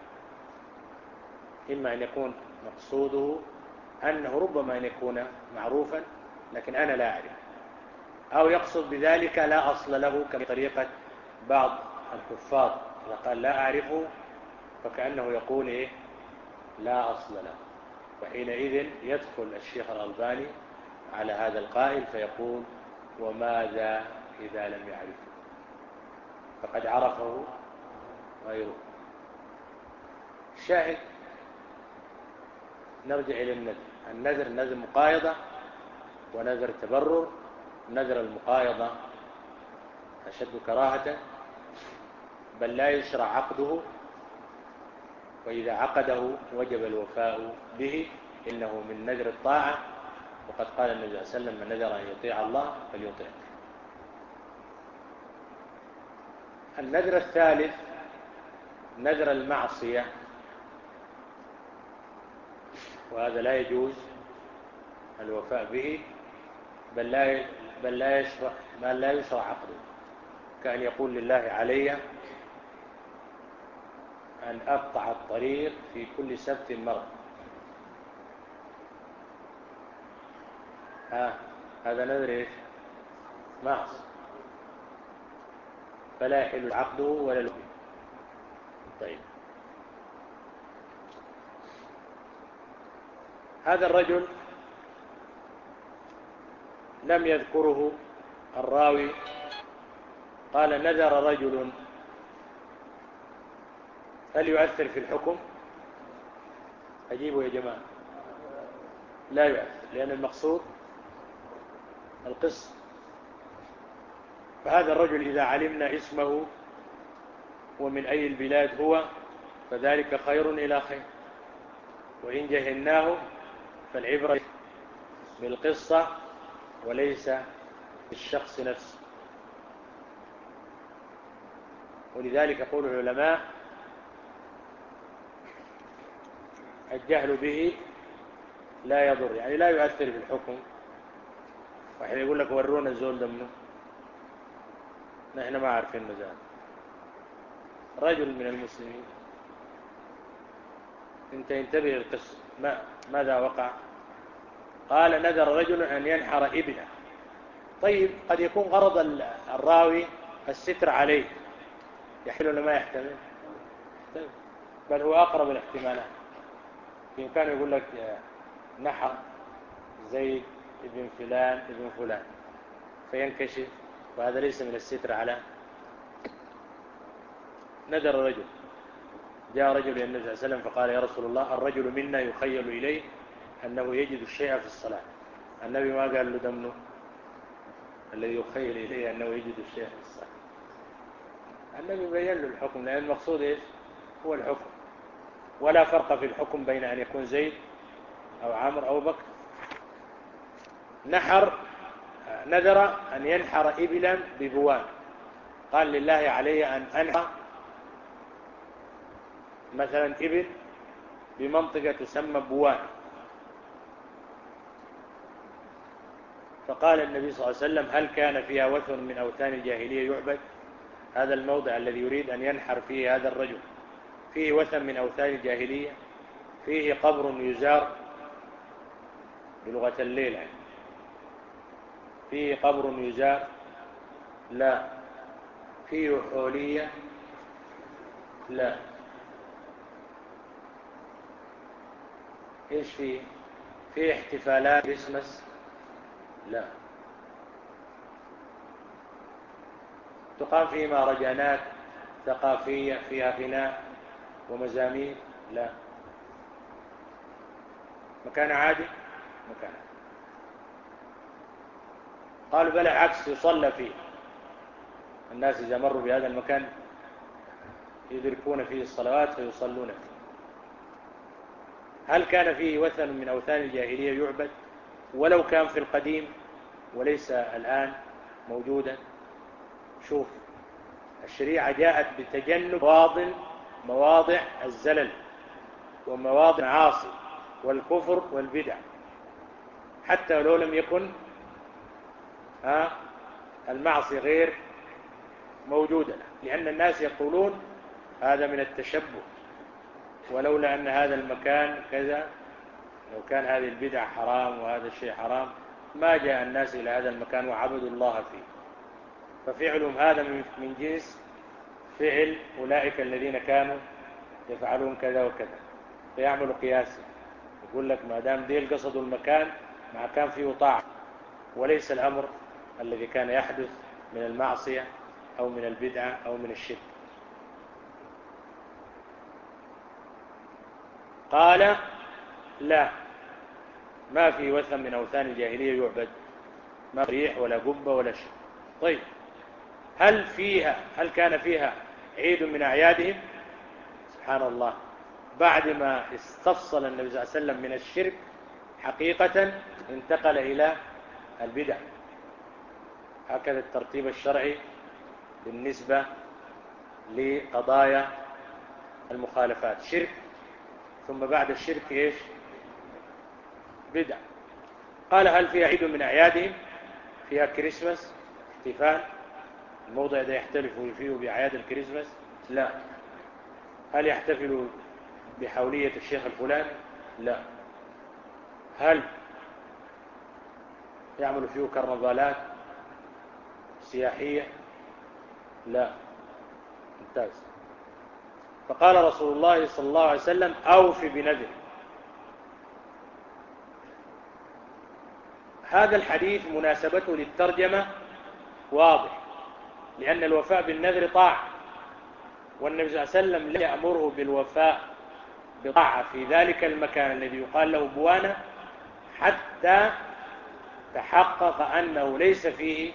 إما أن يكون مقصوده أنه ربما أن يكون معروفا لكن أنا لا أعرف، أو يقصد بذلك لا أصل له كطريقة بعض الحفاظ، إذا قال لا أعرفه فكأنه يقول إيه لا أصل له. وحينئذ يدخل الشيخ الألباني على هذا القائل فيقول وماذا إذا لم يعرفه فقد عرفه غيره. الشاهد نرجع إلى النذر. النذر نذر مقايضة ونذر تبرر. نذر المقايضة أشد كراهة، بل لا يشرع عقده، وإذا عقده وجب الوفاء به، إنه من نذر الطاعة، وقد قال النبي صلى الله عليه وسلم من نذر أن يطيع الله فليطيع. النذر الثالث نذر المعصية، وهذا لا يجوز الوفاء به، بل لا بل لا يشرع ما لا يشرع عقده، كأن يقول لله علي أن أقطع الطريق في كل سبت مرة. ها هذا نذر إيش؟ معصية، فلا يحل عقده ولا الوفاء. طيب هذا الرجل لم يذكره الراوي، قال نذر رجل، هل يؤثر في الحكم؟ أجيبوا يا جماعة. لا يؤثر، لأن المقصود القصة. فهذا الرجل إذا علمنا اسمه ومن أي البلاد هو فذلك خير إلى خير، وإن جهلناه فالعبرة بالقصة وليس بالشخص نفسه. ولذلك يقول العلماء الجهل به لا يضر، يعني لا يؤثر في الحكم. واحد يقول لك ورونا الزول ده منه، نحن ما عارفين مزال رجل من المسلمين، انت انتبه للقصة. ما ماذا وقع؟ قال نذر رجل أن ينحر إبلا. طيب قد يكون غرض الراوي الستر عليه، يحتمل ولا ما يحتمل؟ طيب. بل هو أقرب الاحتمالات. بإمكانه يقول لك نحر زيد ابن فلان ابن فلان فينكشف، وهذا ليس من الستر على. نذر رجل، جاء رجل إلى النبي صلى الله عليه وسلم فقال يا رسول الله الرجل منا يخيل إليه أنه يجد الشيء في الصلاة. النبي ما قال له دمنه الذي يخيل إليه أنه يجد الشيء في الصلاة. النبي بين له الحكم، لأن المقصود إيش هو الحكم، ولا فرق في الحكم بين أن يكون زيد أو عمرو أو بكر. نحر نذر أن ينحر إبلا ببوان، قال لله علي أن أنحر مثلا إبل بمنطقة تسمى بوان. فقال النبي صلى الله عليه وسلم هل كان فيها وثن من أوثان الجاهلية يعبد؟ هذا الموضع الذي يريد أن ينحر فيه هذا الرجل فيه وثن من أوثان الجاهلية، فيه قبر يزار بلغة الليل يعني. فيه قبر يزار؟ لا. فيه حولية؟ لا. ايش فيه؟ فيه احتفالات كريسماس؟ لا. تقام فيه مهرجانات ثقافية فيها غناء ومزامير؟ لا. مكان عادي؟ مكان عادي. قالوا بل عكس يصلى فيه، الناس إذا مروا بهذا المكان يدركون فيه الصلوات فيصلون فيه. هل كان فيه وثن من أوثان الجاهلية يعبد ولو كان في القديم وليس الآن موجودا؟ شوف، الشريعة جاءت بتجنب مواضع مواضع الزلل ومواضع المعاصي والكفر والبدع، حتى لو لم يكن ها المعصية غير موجودة، لأن الناس يقولون هذا من التشبه، ولولا أن هذا المكان كذا، لو كان هذه البدع حرام وهذا الشيء حرام ما جاء الناس إلى هذا المكان وعبدوا الله فيه. ففعلهم هذا من جنس فعل أولئك الذين كانوا يفعلون كذا وكذا، فيعملوا قياسا، يقول لك ما دام ديل قصدوا المكان مع كان فيه طاعة، وليس الأمر الذي كان يحدث من المعصية أو من البدعة أو من الشرك. قال لا، ما في وثن من أوثان الجاهلية يعبد، ما ريح ولا قبة ولا شيء. طيب هل فيها هل كان فيها عيد من أعيادهم؟ سبحان الله، بعد ما استفصل النبي صلى الله عليه وسلم من الشرك حقيقة انتقل إلى البدع. هكذا الترتيب الشرعي بالنسبة لقضايا المخالفات، شرك ثم بعد الشرك إيش؟ بدع. قال هل فيها عيد من أعيادهم؟ فيها كريسماس احتفال، الموضع ده يحتفلوا فيه بأعياد الكريسماس؟ لا. هل يحتفلوا بحولية الشيخ الفلاني؟ لا. هل يعملوا فيه كرنفالات سياحية؟ لا. ممتاز. فقال رسول الله صلى الله عليه وسلم أوف بنذر. هذا الحديث مناسبته للترجمة واضح، لأن الوفاء بالنذر طاعة، والنبي صلى الله عليه وسلم لا يأمره بالوفاء بطاعة في ذلك المكان الذي يقال له بوانا حتى تحقق أنه ليس فيه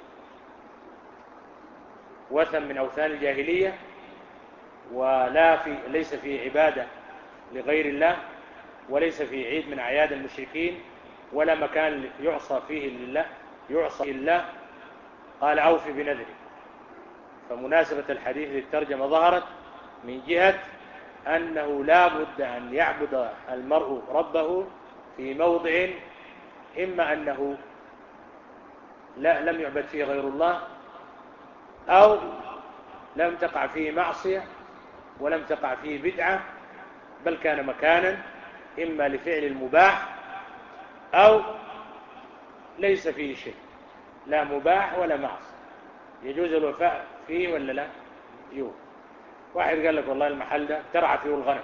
وثن من أوثان الجاهلية، ولا في ليس فيه عبادة لغير الله، وليس فيه عيد من أعياد المشركين، ولا مكان يعصى فيه لله يعصى الله. قال أوف بنذري. فمناسبة الحديث للترجمة ظهرت من جهة أنه لا بد أن يعبد المرء ربه في موضع إما أنه لا لم يعبد فيه غير الله، أو لم تقع فيه معصية ولم تقع فيه بدعة، بل كان مكانا إما لفعل المباح أو ليس فيه شيء، لا مباح ولا معصية، يجوز الوفاء فيه ولا لا؟ يوم واحد قال لك والله المحل ده ترعى فيه الغنم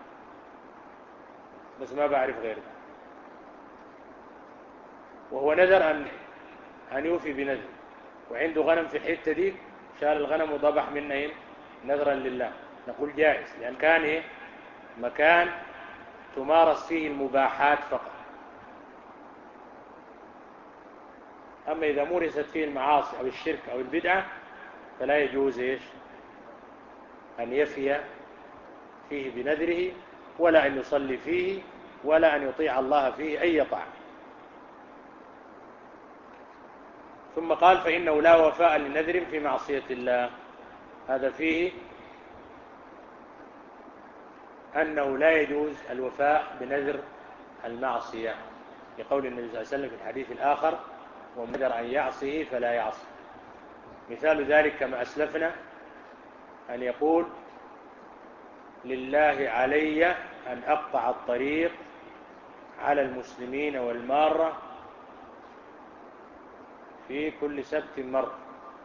بس ما بعرف غيره، وهو نذر أن أن يوفي بنذر، وعنده غنم في الحتة دي، شال الغنم وضبح منه إيه؟ نذرا لله، نقول جائز، لأن كان إيه؟ مكان تمارس فيه المباحات فقط. أما إذا مورست فيه المعاصي أو الشرك أو البدعة فلا يجوز إيش؟ أن يفي فيه بنذره، ولا أن يصلي فيه، ولا أن يطيع الله فيه أي طاعة. ثم قال فإنه لا وفاء لنذر في معصية الله. هذا فيه أنه لا يجوز الوفاء بنذر المعصية، لقول النبي صلى الله عليه وسلم في الحديث الآخر ومن نذر أن يعصيه فلا يعصي. مثال ذلك كما أسلفنا أن يقول لله علي أن أقطع الطريق على المسلمين والمارة في كل سبت مرة،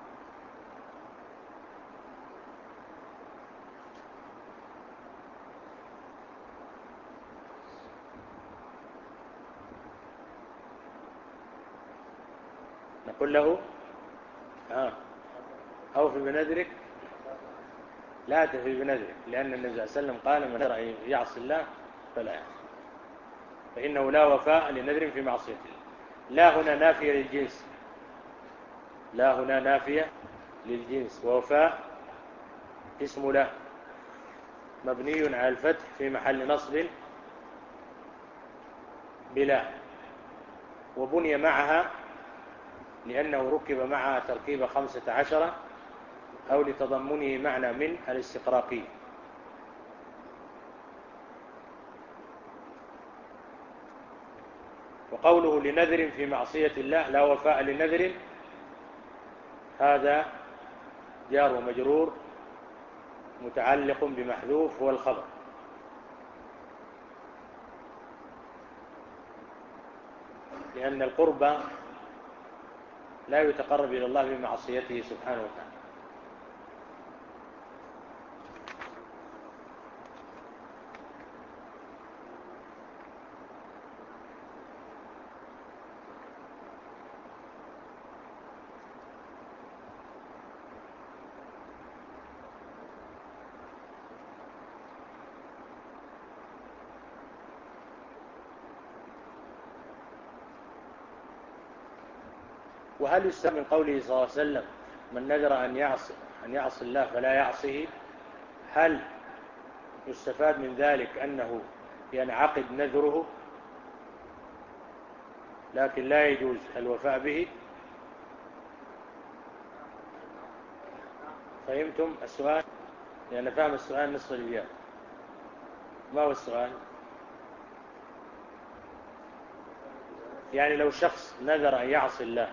نقول له ها أوفي بنذرك، لا تفي بنذرك، لأن النبي صلى الله عليه وسلم قال من نذر أن يعصي الله فلا يعصي، فإنه لا وفاء لنذر في معصية الله. لا هنا نافية للجنس، لا هنا نافية للجنس، ووفاء اسم لا مبني على الفتح في محل نصب بلا، وبني معها لأنه ركب معها تركيب خمسة عشر أو لتضمنه معنى من الاستقراقية. وقوله لنذر في معصية الله لا وفاء لنذر، هذا جار ومجرور متعلق بمحذوف هو الخبر، لأن القرب لا يتقرب إلى الله بمعصيته سبحانه وتعالى. وهل يستفاد من قوله صلى الله عليه وسلم من نذر أن يعصي أن يعصي الله فلا يعصيه، هل يستفاد من ذلك أنه ينعقد نذره لكن لا يجوز الوفاء به؟ فهمتم السؤال؟ لأن فهم السؤال نصف الإجابة. ما هو السؤال؟ يعني لو شخص نذر أن يعصي الله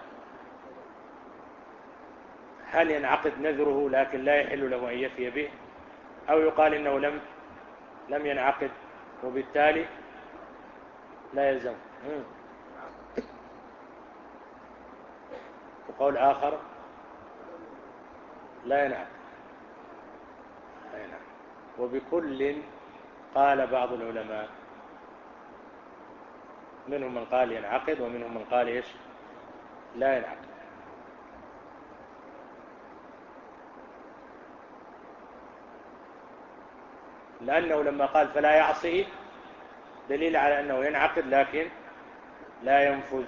هل ينعقد نذره لكن لا يحل له أن يفي به، أو يقال إنه لم لم ينعقد وبالتالي لا يلزم؟ وقول آخر لا ينعقد. لا ينعقد. وبكل قال بعض العلماء، منهم من قال ينعقد ومنهم من قال إيش؟ لا ينعقد. لأنه لما قال فلا يعصيه دليل على أنه ينعقد لكن لا ينفذ،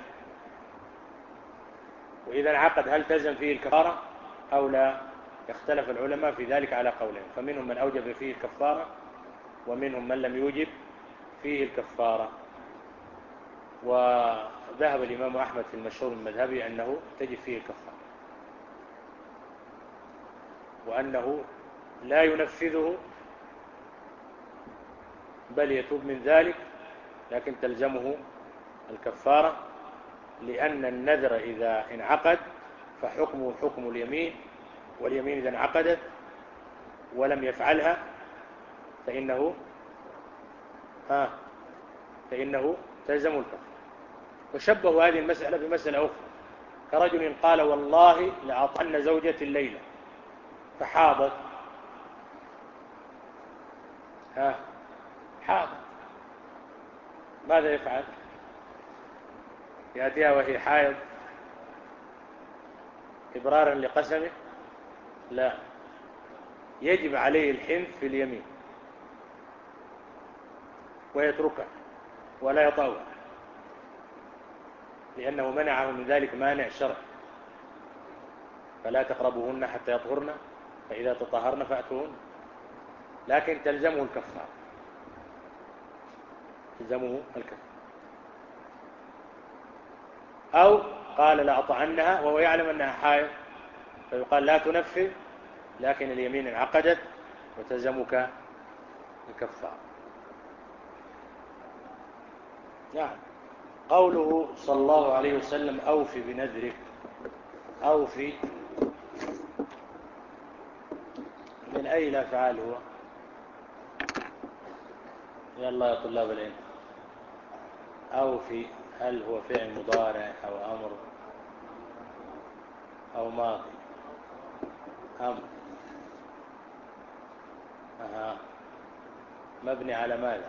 وإذا انعقد هل تلزم فيه الكفارة أو لا؟ يختلف العلماء في ذلك على قولين، فمنهم من أوجب فيه الكفارة ومنهم من لم يوجب فيه الكفارة. وذهب الإمام أحمد في المشهور المذهبي أنه تجب فيه الكفارة، وأنه لا ينفذه بل يتوب من ذلك لكن تلزمه الكفارة، لأن النذر إذا انعقد فحكمه حكم اليمين، واليمين إذا انعقدت ولم يفعلها فإنه ها فإنه تلزم الكفارة. وشبهوا هذه المسألة بمسألة أخرى، كرجل قال والله لأطعن زوجتي الليلة فحاضت، ها حاضت، ماذا يفعل؟ يأتيها وهي حائض إبرارا لقسمه؟ لا، يجب عليه الحنث في اليمين ويتركها ولا يطوع، لأنه منعه من ذلك مانع شرعي، فلا تقربوهن حتى يطهرن فإذا تطهرن فأتوهن، لكن تلزمه الكفارة، تلزمه الكفارة. أو قال لا أطعنها وهو يعلم أنها حائض، فيقال لا تنفذ، لكن اليمين انعقدت وتلزمك الكفارة. نعم. قوله صلى الله عليه وسلم أوفي بنذرك، أوفي من أي الأفعال هو؟ يلا يا طلاب العلم، أوفي هل هو فعل مضارع أو أمر أو ماضي؟ أمر. أها. مبني على ماذا؟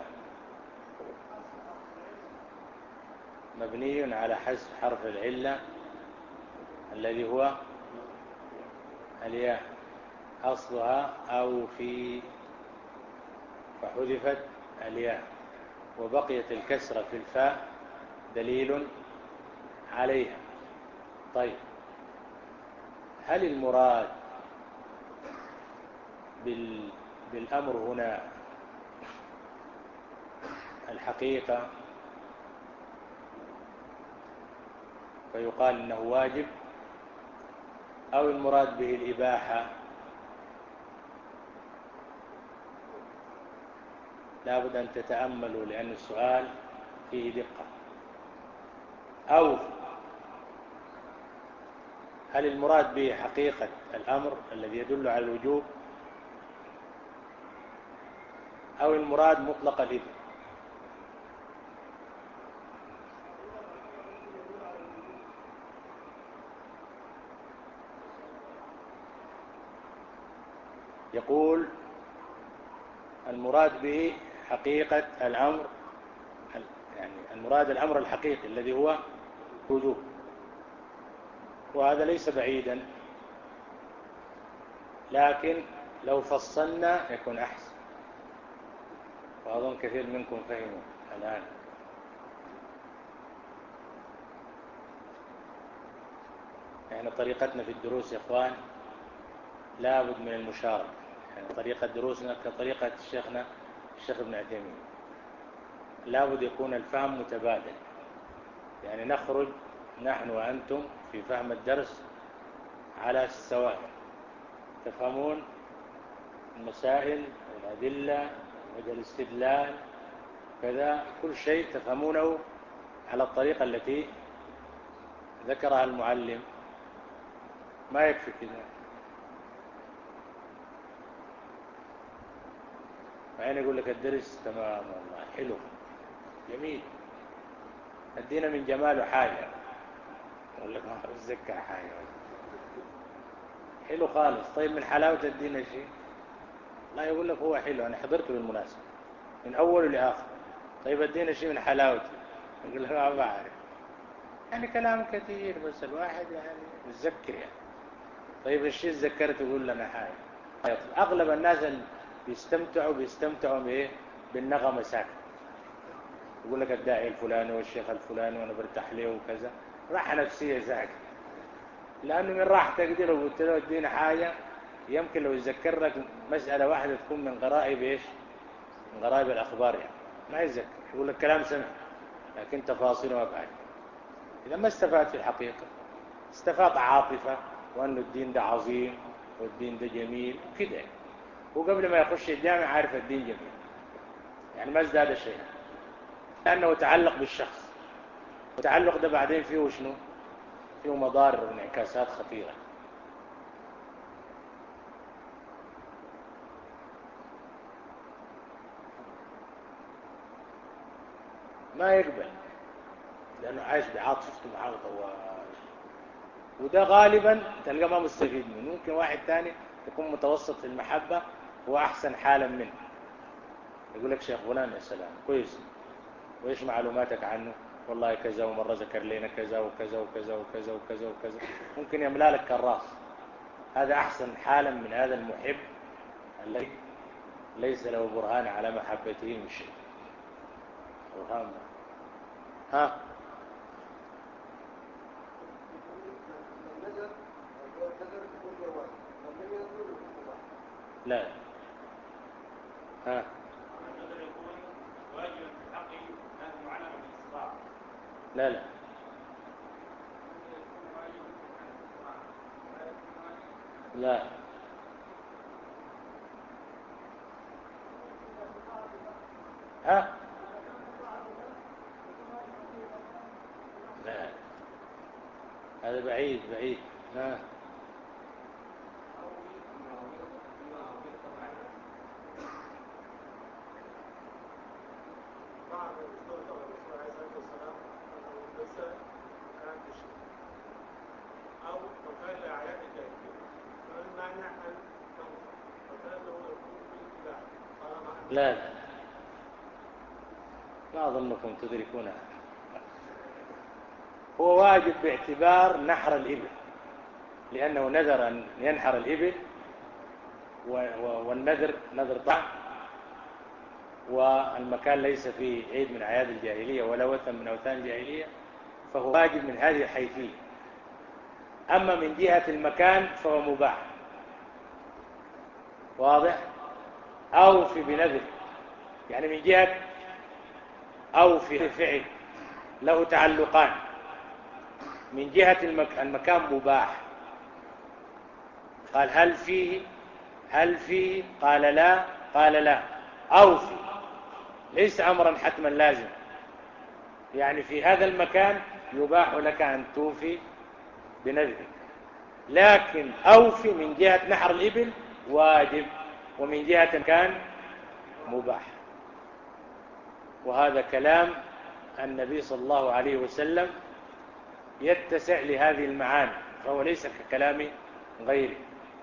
مبني على حذف حرف العلة الذي هو الياء، أصلها أو في فحذفت الياء وبقيت الكسرة في الفاء دليل عليها. طيب، هل المراد بال... بالأمر هنا الحقيقة فيقال إنه واجب، أو المراد به الإباحة؟ لا بد أن تتأملوا لأن السؤال فيه دقة. أو هل المراد به حقيقة الأمر الذي يدل على الوجوب، أو المراد مطلق الإذن؟ يقول المراد به حقيقة الأمر، يعني المراد الأمر الحقيقي الذي هو وجوب، وهذا ليس بعيدا، لكن لو فصلنا يكون أحسن، وأظن كثير منكم فهموا الآن. يعني طريقتنا في الدروس يا إخوان لابد من المشاركة، يعني طريقة دروسنا كطريقة شيخنا الشيخ ابن عثيمين، لابد يكون الفهم متبادل، يعني نخرج نحن وأنتم في فهم الدرس على السواء، تفهمون المسائل والأدلة وجه الاستدلال كذا، كل شيء تفهمونه على الطريقة التي ذكرها المعلم، ما يكفي كذا. معين يقول لك الدرس تمام والله حلو جميل، ادينا من جماله حاجة، يقول لك ما أتذكر حاجة، حلو خالص. طيب من حلاوة ادينا شيء، لا يقول لك هو حلو أنا حضرته بالمناسبة من أول لآخر، طيب ادينا شيء من حلاوته، يقول لك ما بعرف، يعني كلام كثير بس الواحد يعني متذكر يعني. طيب الشيء تذكرت يقول لنا حاجة. أغلب الناس اللي بيستمتعوا بيستمتعوا بإيه؟ بالنغمة ساكت، يقول لك الداعي الفلاني والشيخ الفلاني وأنا برتاح له وكذا، راحة نفسية ساكت، لأنه من راحتك دي لو قلت له ادينا حاجة يمكن لو يتذكر لك مسألة واحدة تكون من غرائب إيش؟ من غرائب الأخبار، يعني ما يتذكر، يقول لك كلام سمع لكن تفاصيله ما بعد. إذا ما استفاد في الحقيقة، استفاد عاطفة وأنه الدين ده عظيم والدين ده جميل كده، وقبل ما يخش الجامع عارف الدين جميل، يعني ما ازداد شيء، لأنه تعلق بالشخص، وتعلق ده بعدين فيه شنو؟ فيه مضار وانعكاسات خطيرة. ما يقبل لأنه عايش بعاطفته معاه و... وده غالبا تلقى ما مستفيد منه. ممكن واحد تاني يكون متوسط في المحبة وأحسن حالا منه، يقول لك شيخ فلان يا سلام كويس، وإيش معلوماتك عنه؟ والله كذا، ومرة ذكر لنا كذا وكذا وكذا وكذا وكذا وكذا، ممكن يملا لك كراس. هذا أحسن حالا من هذا المحب الذي ليس له برهان على محبته من شيء. برهان ها لا ها لا لا لا ها لا، هذا بعيد بعيد. ها
أو مكان لأعياد الجاهلية، فما المانع أن مكان له يكون في الابتلاء؟
لا لا ما أظنكم تدركونها. هو واجب باعتبار نحر الإبل، لأنه نذر أن ينحر الإبل، والنذر نذر طعم، والمكان ليس فيه عيد من أعياد الجاهلية ولا وثن من أوثان الجاهلية، فهو واجب من هذه الحيثية. أما من جهة المكان فهو مباح. واضح؟ أوفي بنذر، يعني من جهة أوفي فعل له تعلقان. من جهة المكان مباح، قال هل فيه هل فيه قال لا، قال لا أوفي، ليس أمرا حتما لازم. يعني في هذا المكان يباح لك أن توفي بنذرك، لكن أوفي من جهة نحر الإبل واجب، ومن جهة كان مباح. وهذا كلام النبي صلى الله عليه وسلم يتسع لهذه المعاني، فهو ليس ككلام غيره.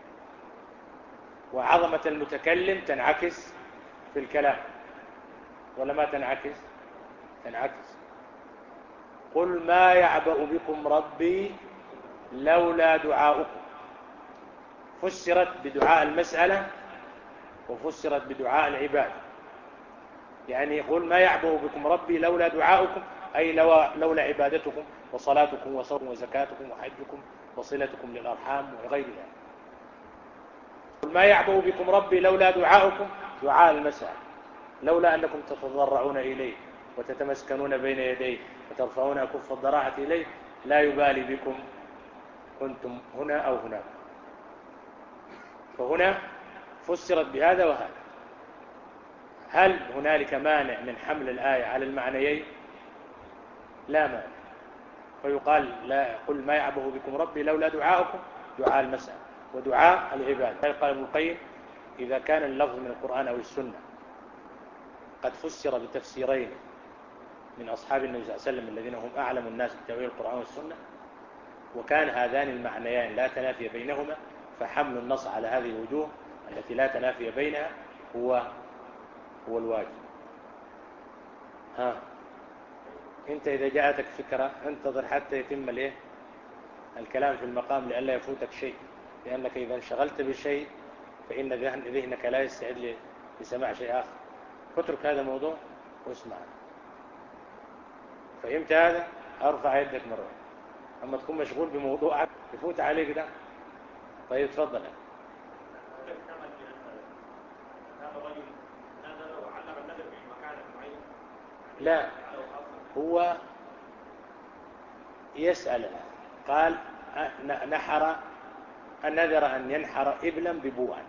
وعظمة المتكلم تنعكس في الكلام ولا ما تنعكس؟ تنعكس. قل ما يعبأ بكم ربي لولا دعاؤكم، فسرت بدعاء المسألة وفسرت بدعاء العباد. يعني يقول ما يعبأ بكم ربي لولا دعاؤكم، أي لولا عبادتكم وصلاتكم وصومكم وزكاتكم وحجكم وصلتكم للأرحام وغير ذلك. قل ما يعبأ بكم ربي لولا دعاؤكم، دعاء المسألة، لولا أنكم تتضرعون إليه وتتمسكنون بين يديه وترفعون أكف الضراعة إليه لا يبالي بكم كنتم هنا أو هناك. فهنا فسرت بهذا وهذا. هل هنالك مانع من حمل الآية على المعنيين؟ لا مانع. فيقال لا، قل ما يعبه بكم ربي لولا دعاؤكم، دعاء المسألة ودعاء العباد. قال ابن القيم إذا كان اللفظ من القرآن أو السنة قد فسر بتفسيرين من أصحاب النبي صلى الله عليه وسلم الذين هم أعلم الناس بتأويل القرآن والسنة، وكان هذان المعنيان لا تنافي بينهما، فحمل النص على هذه الوجوه التي لا تنافي بينها هو هو الواجب. ها انت اذا جاءتك فكرة انتظر حتى يتم الايه الكلام في المقام لئلا يفوتك شيء، لانك اذا انشغلت بشيء فان ذهن ذهنك لا يستعد لسماع شيء اخر. اترك هذا الموضوع واسمع. فهمت هذا؟ ارفع يدك مرة. اما تكون مشغول بموضوعك يفوت عليك ده. طيب تفضل. لا، هو يسأل. قال نحر نذر أن ينحر إبلا ببوعا.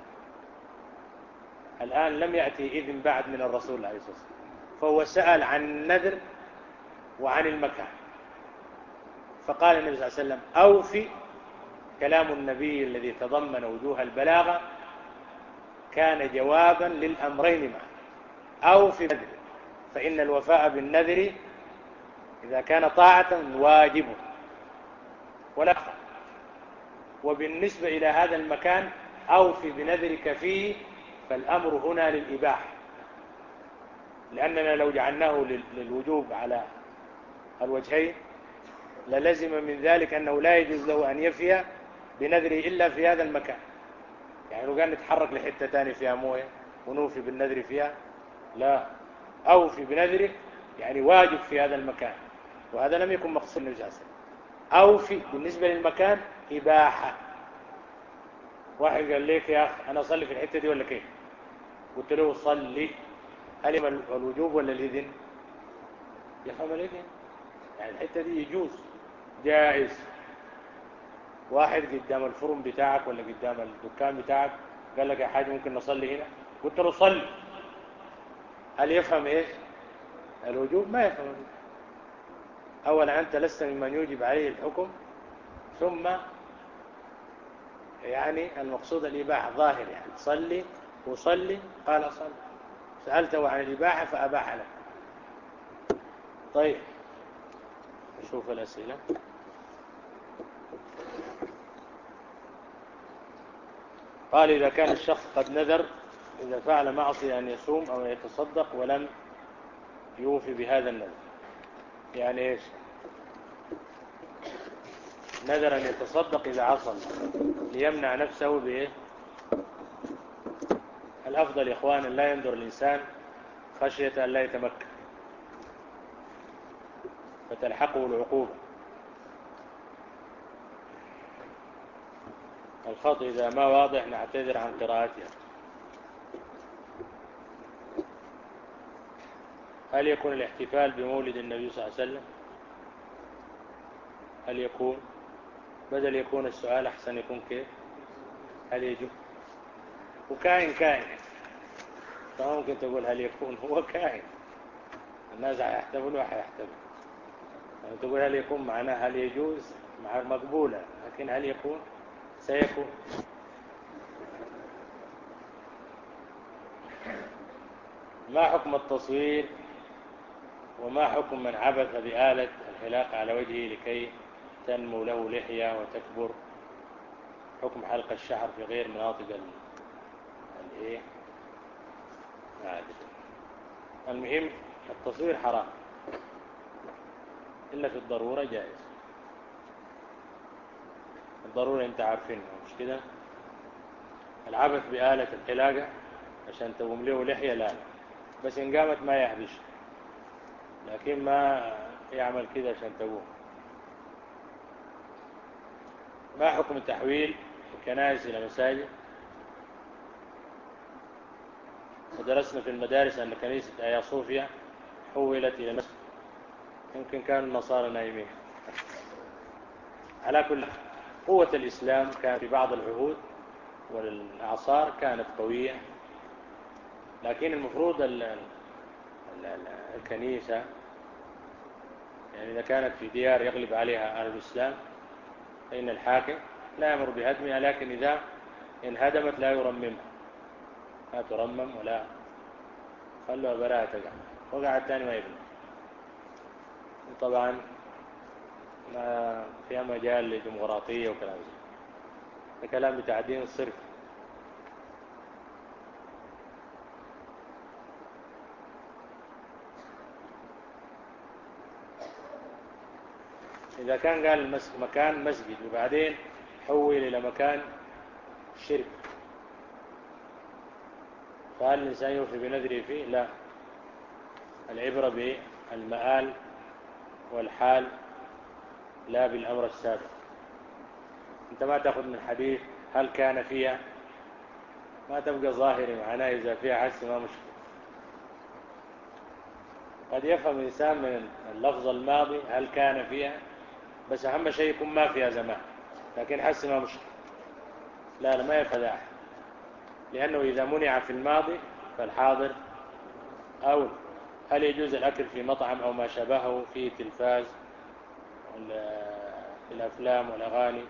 الآن لم يأتي إذن بعد من الرسول عليه الصلاة والسلام، فهو سأل عن النذر وعن المكان. فقال النبي صلى الله عليه وسلم أوفي. كلام النبي الذي تضمن وجوه البلاغة كان جوابا للأمرين معا. أوفي بالنذر، فإن الوفاء بالنذر إذا كان طاعة واجب ولا أكثر. وبالنسبة إلى هذا المكان أوفي بنذرك فيه، فالأمر هنا للإباحة، لأننا لو جعلناه للوجوب على الوجهين للزم من ذلك أنه لا يجوز له أن يفي بنذره إلا في هذا المكان. يعني لو قال نتحرك لحتة تاني فيها موية ونوفي بالنذر فيها، لا، أوفي بنذرك يعني واجب في هذا المكان، وهذا لم يكن مقصود النبي صلى الله عليه وسلم. أوفي بالنسبة للمكان إباحة. واحد قال لك يا أخي أنا أصلي في الحتة دي ولا كيف؟ قلت له صلي، هل يما الوجوب ولا الإذن؟ يفهم الإذن، يعني الحتة دي يجوز جائز. واحد قدام الفرن بتاعك ولا قدام الدكان بتاعك قال لك يا حاج ممكن نصلي هنا، قلت له صلي، هل يفهم ايش الوجوب؟ ما يفهم الوجوب. اولا انت لست ممن يوجب عليه الحكم، ثم يعني المقصود الاباحه ظاهر، يعني صلي وصلي، قال صلي، سالته عن الاباحه فاباح لك. طيب نشوف الاسئله. قال إذا كان الشخص قد نذر إذا فعل معصية أن يصوم أو يتصدق ولم يوفي بهذا النذر، يعني إيش؟ نذر أن يتصدق إذا عصى ليمنع نفسه بإيه؟ الأفضل يا إخوان أن لا ينذر الإنسان خشية أن لا يتمكن فتلحقه العقوبة. الخط إذا ما واضح نعتذر عن قراءتها. هل يكون الاحتفال بمولد النبي صلى الله عليه وسلم؟ هل يكون؟ بدل يكون السؤال أحسن يكون كيف؟ هل يجب؟ وكائن كائن، فممكن تقول هل يكون، هو كائن، الناس هيحتفلوا وهيحتفل. يعني تقول هل يكون معناه هل يجوز مع مقبولة، لكن هل يكون؟ سيكون. ما حكم التصوير وما حكم من عبث بآلة الحلاقة على وجهه لكي تنمو له لحية وتكبر؟ حكم حلق الشعر في غير مناطق الايه المهم التصوير حرام إلا في الضرورة جائز. الضرورة انت عارفينها مش كده؟ العبث بآلة الحلاقة عشان تقوم له لحية لا، بس إن قامت ما يحبش، لكن ما يعمل كده عشان تقوم. ما حكم تحويل الكنائس إلى مساجد؟ ودرسنا في المدارس أن كنيسة آيا صوفيا حولت إلى مسجد، يمكن كانوا النصارى نايمين. على كل قوة الإسلام كان في بعض العهود والأعصار كانت قوية، لكن المفروض الكنيسة يعني إذا كانت في ديار يغلب عليها أهل الإسلام فإن الحاكم لا يأمر بهدمها، لكن إذا انهدمت لا يرممها، لا ترمم ولا خلوها براءة تقع، وقع الثاني ما يبنى. طبعا ما فيها مجال لديمقراطية وكلام زي ده، كلام بتعدين الصرف. إذا كان قال المسجد مكان مسجد وبعدين حول إلى مكان شرك، فهل الإنسان يوفي بنذره فيه؟ لا، العبرة بالمآل والحال لا بالأمر السابق. أنت ما تأخذ من حديث هل كان فيها، ما تبقى ظاهري معناه إذا فيها حس ما مشكلة. قد يفهم الإنسان من اللفظ الماضي هل كان فيها، بس أهم شيء يكون ما فيها زمان، لكن حس ما مشكلة. لا لا ما يفهم أحد، لأنه إذا منع في الماضي فالحاضر أول. هل يجوز الأكل في مطعم أو ما شابهه فيه تلفاز في الأفلام والأغاني؟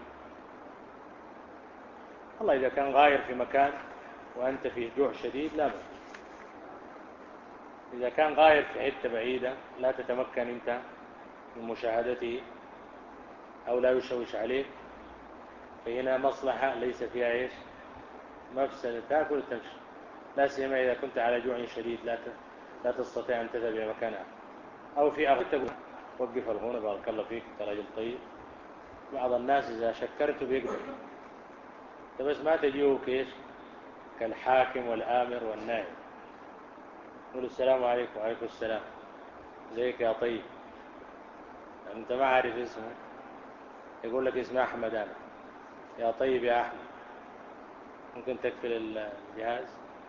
والله إذا كان غاير في مكان وأنت فيه جوع شديد لا بأس. إذا كان غاير في حتة بعيدة لا تتمكن أنت من مشاهدته أو لا يشوش عليه، فهنا مصلحة ليس فيها إيش مفسدة، تأكل وتمشي، لا سيما إذا كنت على جوع شديد لا لا تستطيع أن تذهب إلى مكانها، أو في أغلب تقول وقف الغنى بارك الله فيك أنت راجل طيب. بعض الناس إذا شكرته بيقبل، أنت بس ما تجيه كيش كالحاكم والآمر والنائب، قول السلام عليكم وعليكم السلام زيك يا طيب، أنت ما عارف اسمه، يقول لك اسمه أحمد أنا، يا طيب يا أحمد ممكن تقفل الجهاز.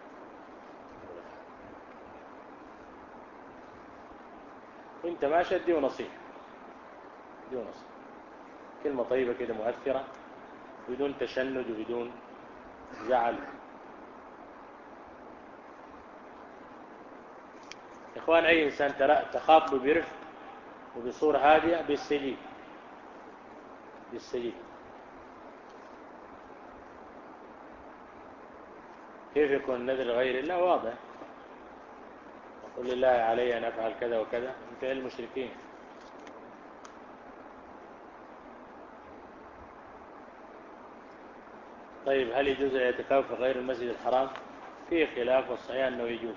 وانت ما شدي ونصيحة دي ونصيحة، كلمة طيبة كده مؤثرة بدون تشنج وبدون زعل. إخوان أي إنسان تخاطبه برفق وبصورة هادئة بالسجيد بالسجيد. كيف يكون النذر غير الله؟ واضح، وقل لله علي أن أفعل كذا وكذا من فعل المشركين. طيب هل يجوز الاعتكاف في غير المسجد الحرام؟ فيه خلاف، والصحيح أنه يجوز.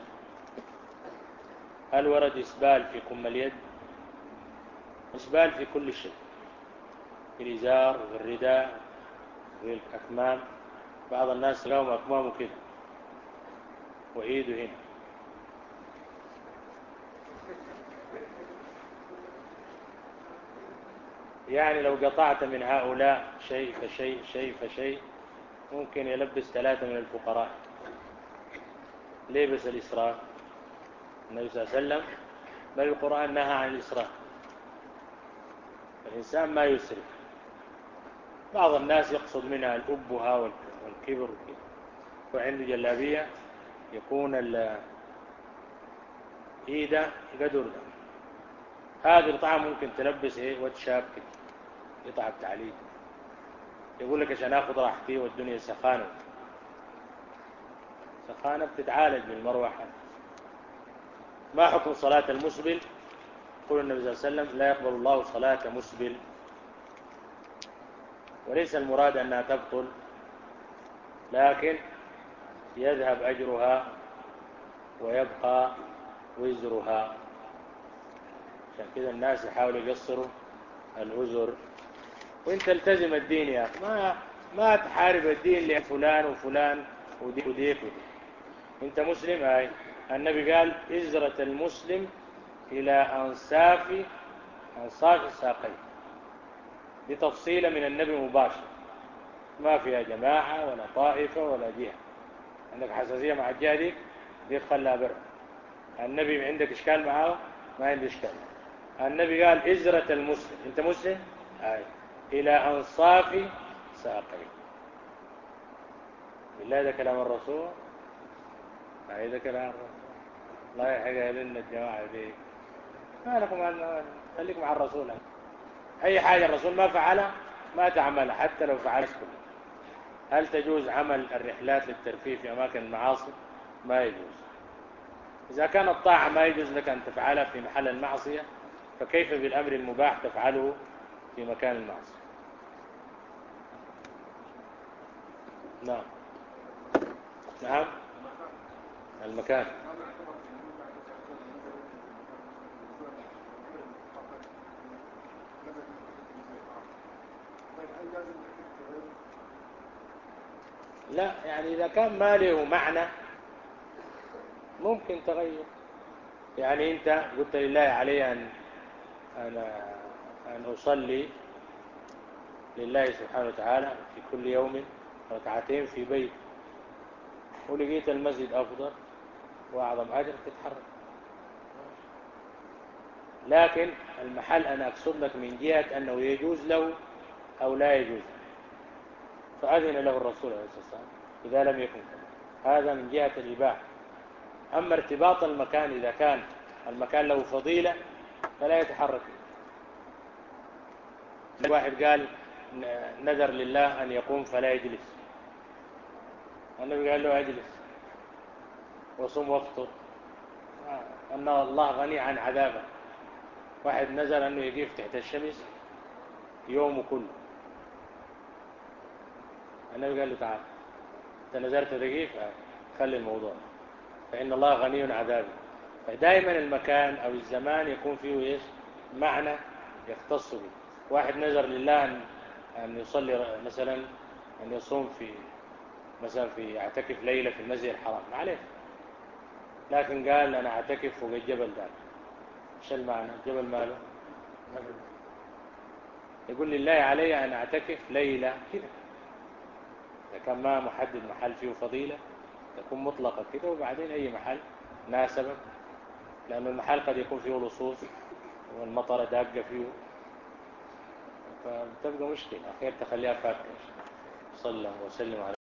هل ورد إسبال في كم اليد؟ إسبال في كل شيء، في الإزار وفي الرداء وفي الأكمام. بعض الناس لهم أكمامه كده وإيده هنا، يعني لو قطعت من هؤلاء شيء فشيء شيء فشيء ممكن يلبس ثلاثة من الفقراء. ليه بس الإسراف؟ النبي صلى الله عليه وسلم بل القرآن نهى عن الإسراف، الإنسان ما يسرف. بعض الناس يقصد منها الأبهة والكبر، وعنده جلابية يكون إيده قدر، هذه القطعة ممكن تلبس إيه وتشاب كده قطعة تعليق، يقول لك عشان آخذ راحتي والدنيا سخانة. سخانة بتتعالج بالمروحة. ما حكم صلاة المسبل؟ يقول النبي صلى الله عليه وسلم لا يقبل الله صلاة مسبل، وليس المراد أنها تبطل، لكن يذهب أجرها ويبقى وزرها. عشان كده الناس يحاولوا يقصروا الأزر، وانت التزم الدين يا أخي، ما ما تحارب الدين لفلان وفلان وديك وديك وديك. انت مسلم، هاي النبي قال إزرة المسلم إلى أنصاف أنصاف الساقين، بتفصيلة من النبي مباشر، ما فيها جماعة ولا طائفة ولا جهة. عندك حساسية مع الجهة دي دي خلها برا. النبي عندك إشكال معاه؟ ما عنده إشكال. النبي قال إزرة المسلم، انت مسلم هاي إلى أنصاف ساقين. بالله ده كلام الرسول، هذا كلام الرسول. الله يحقق لنا الجماعة دي، ما لكم أن خليك مع الرسول. أي حاجة الرسول ما فعلها ما تعملها حتى لو فعلت كلها. هل تجوز عمل الرحلات للترفيه في أماكن المعاصي؟ ما يجوز. إذا كانت الطاعة ما يجوز لك أن تفعلها في محل المعصية، فكيف بالأمر المباح تفعله في مكان المعصية؟ نعم نعم المكان. لا يعني إذا كان ما له معنى ممكن تغير. يعني أنت قلت لله علي أن أنا أن أصلي لله سبحانه وتعالى في كل يوم ركعتين في بيت، ولقيت المسجد أفضل وأعظم أجر تتحرك. لكن المحل أنا أقصد لك من جهة أنه يجوز له أو لا يجوز، فأذن له الرسول عليه الصلاة والسلام إذا لم يكن كذا، هذا من جهة الإباحة. أما ارتباط المكان إذا كان المكان له فضيلة فلا يتحرك. واحد قال نذر لله أن يقوم فلا يجلس، النبي قال له أجلس وصم وافطر، أن الله غني عن عذابه. واحد نذر أنه يقف تحت الشمس يومه كله، النبي قال له تعال أنت نذرت تقف، خلي الموضوع، فإن الله غني عن ذلك. فدائما المكان أو الزمان يكون فيه إيش معنى يختص به. واحد نذر لله أن أن يصلي مثلا، أن يصوم في مثلا في يعتكف ليلة في المسجد الحرام، ما عليه، لكن قال أنا أعتكف فوق الجبل ده، إيش المعنى؟ الجبل ماله؟ يقول لله علي أن أعتكف ليلة كده، إذا كان ما محدد محل فيه فضيلة تكون مطلقة كده، وبعدين أي محل ناسبك، لأن المحل قد يكون فيه لصوص والمطرة داقة فيه، فتبقى مشكلة، خير تخليها فاتحة. صلى الله وسلم على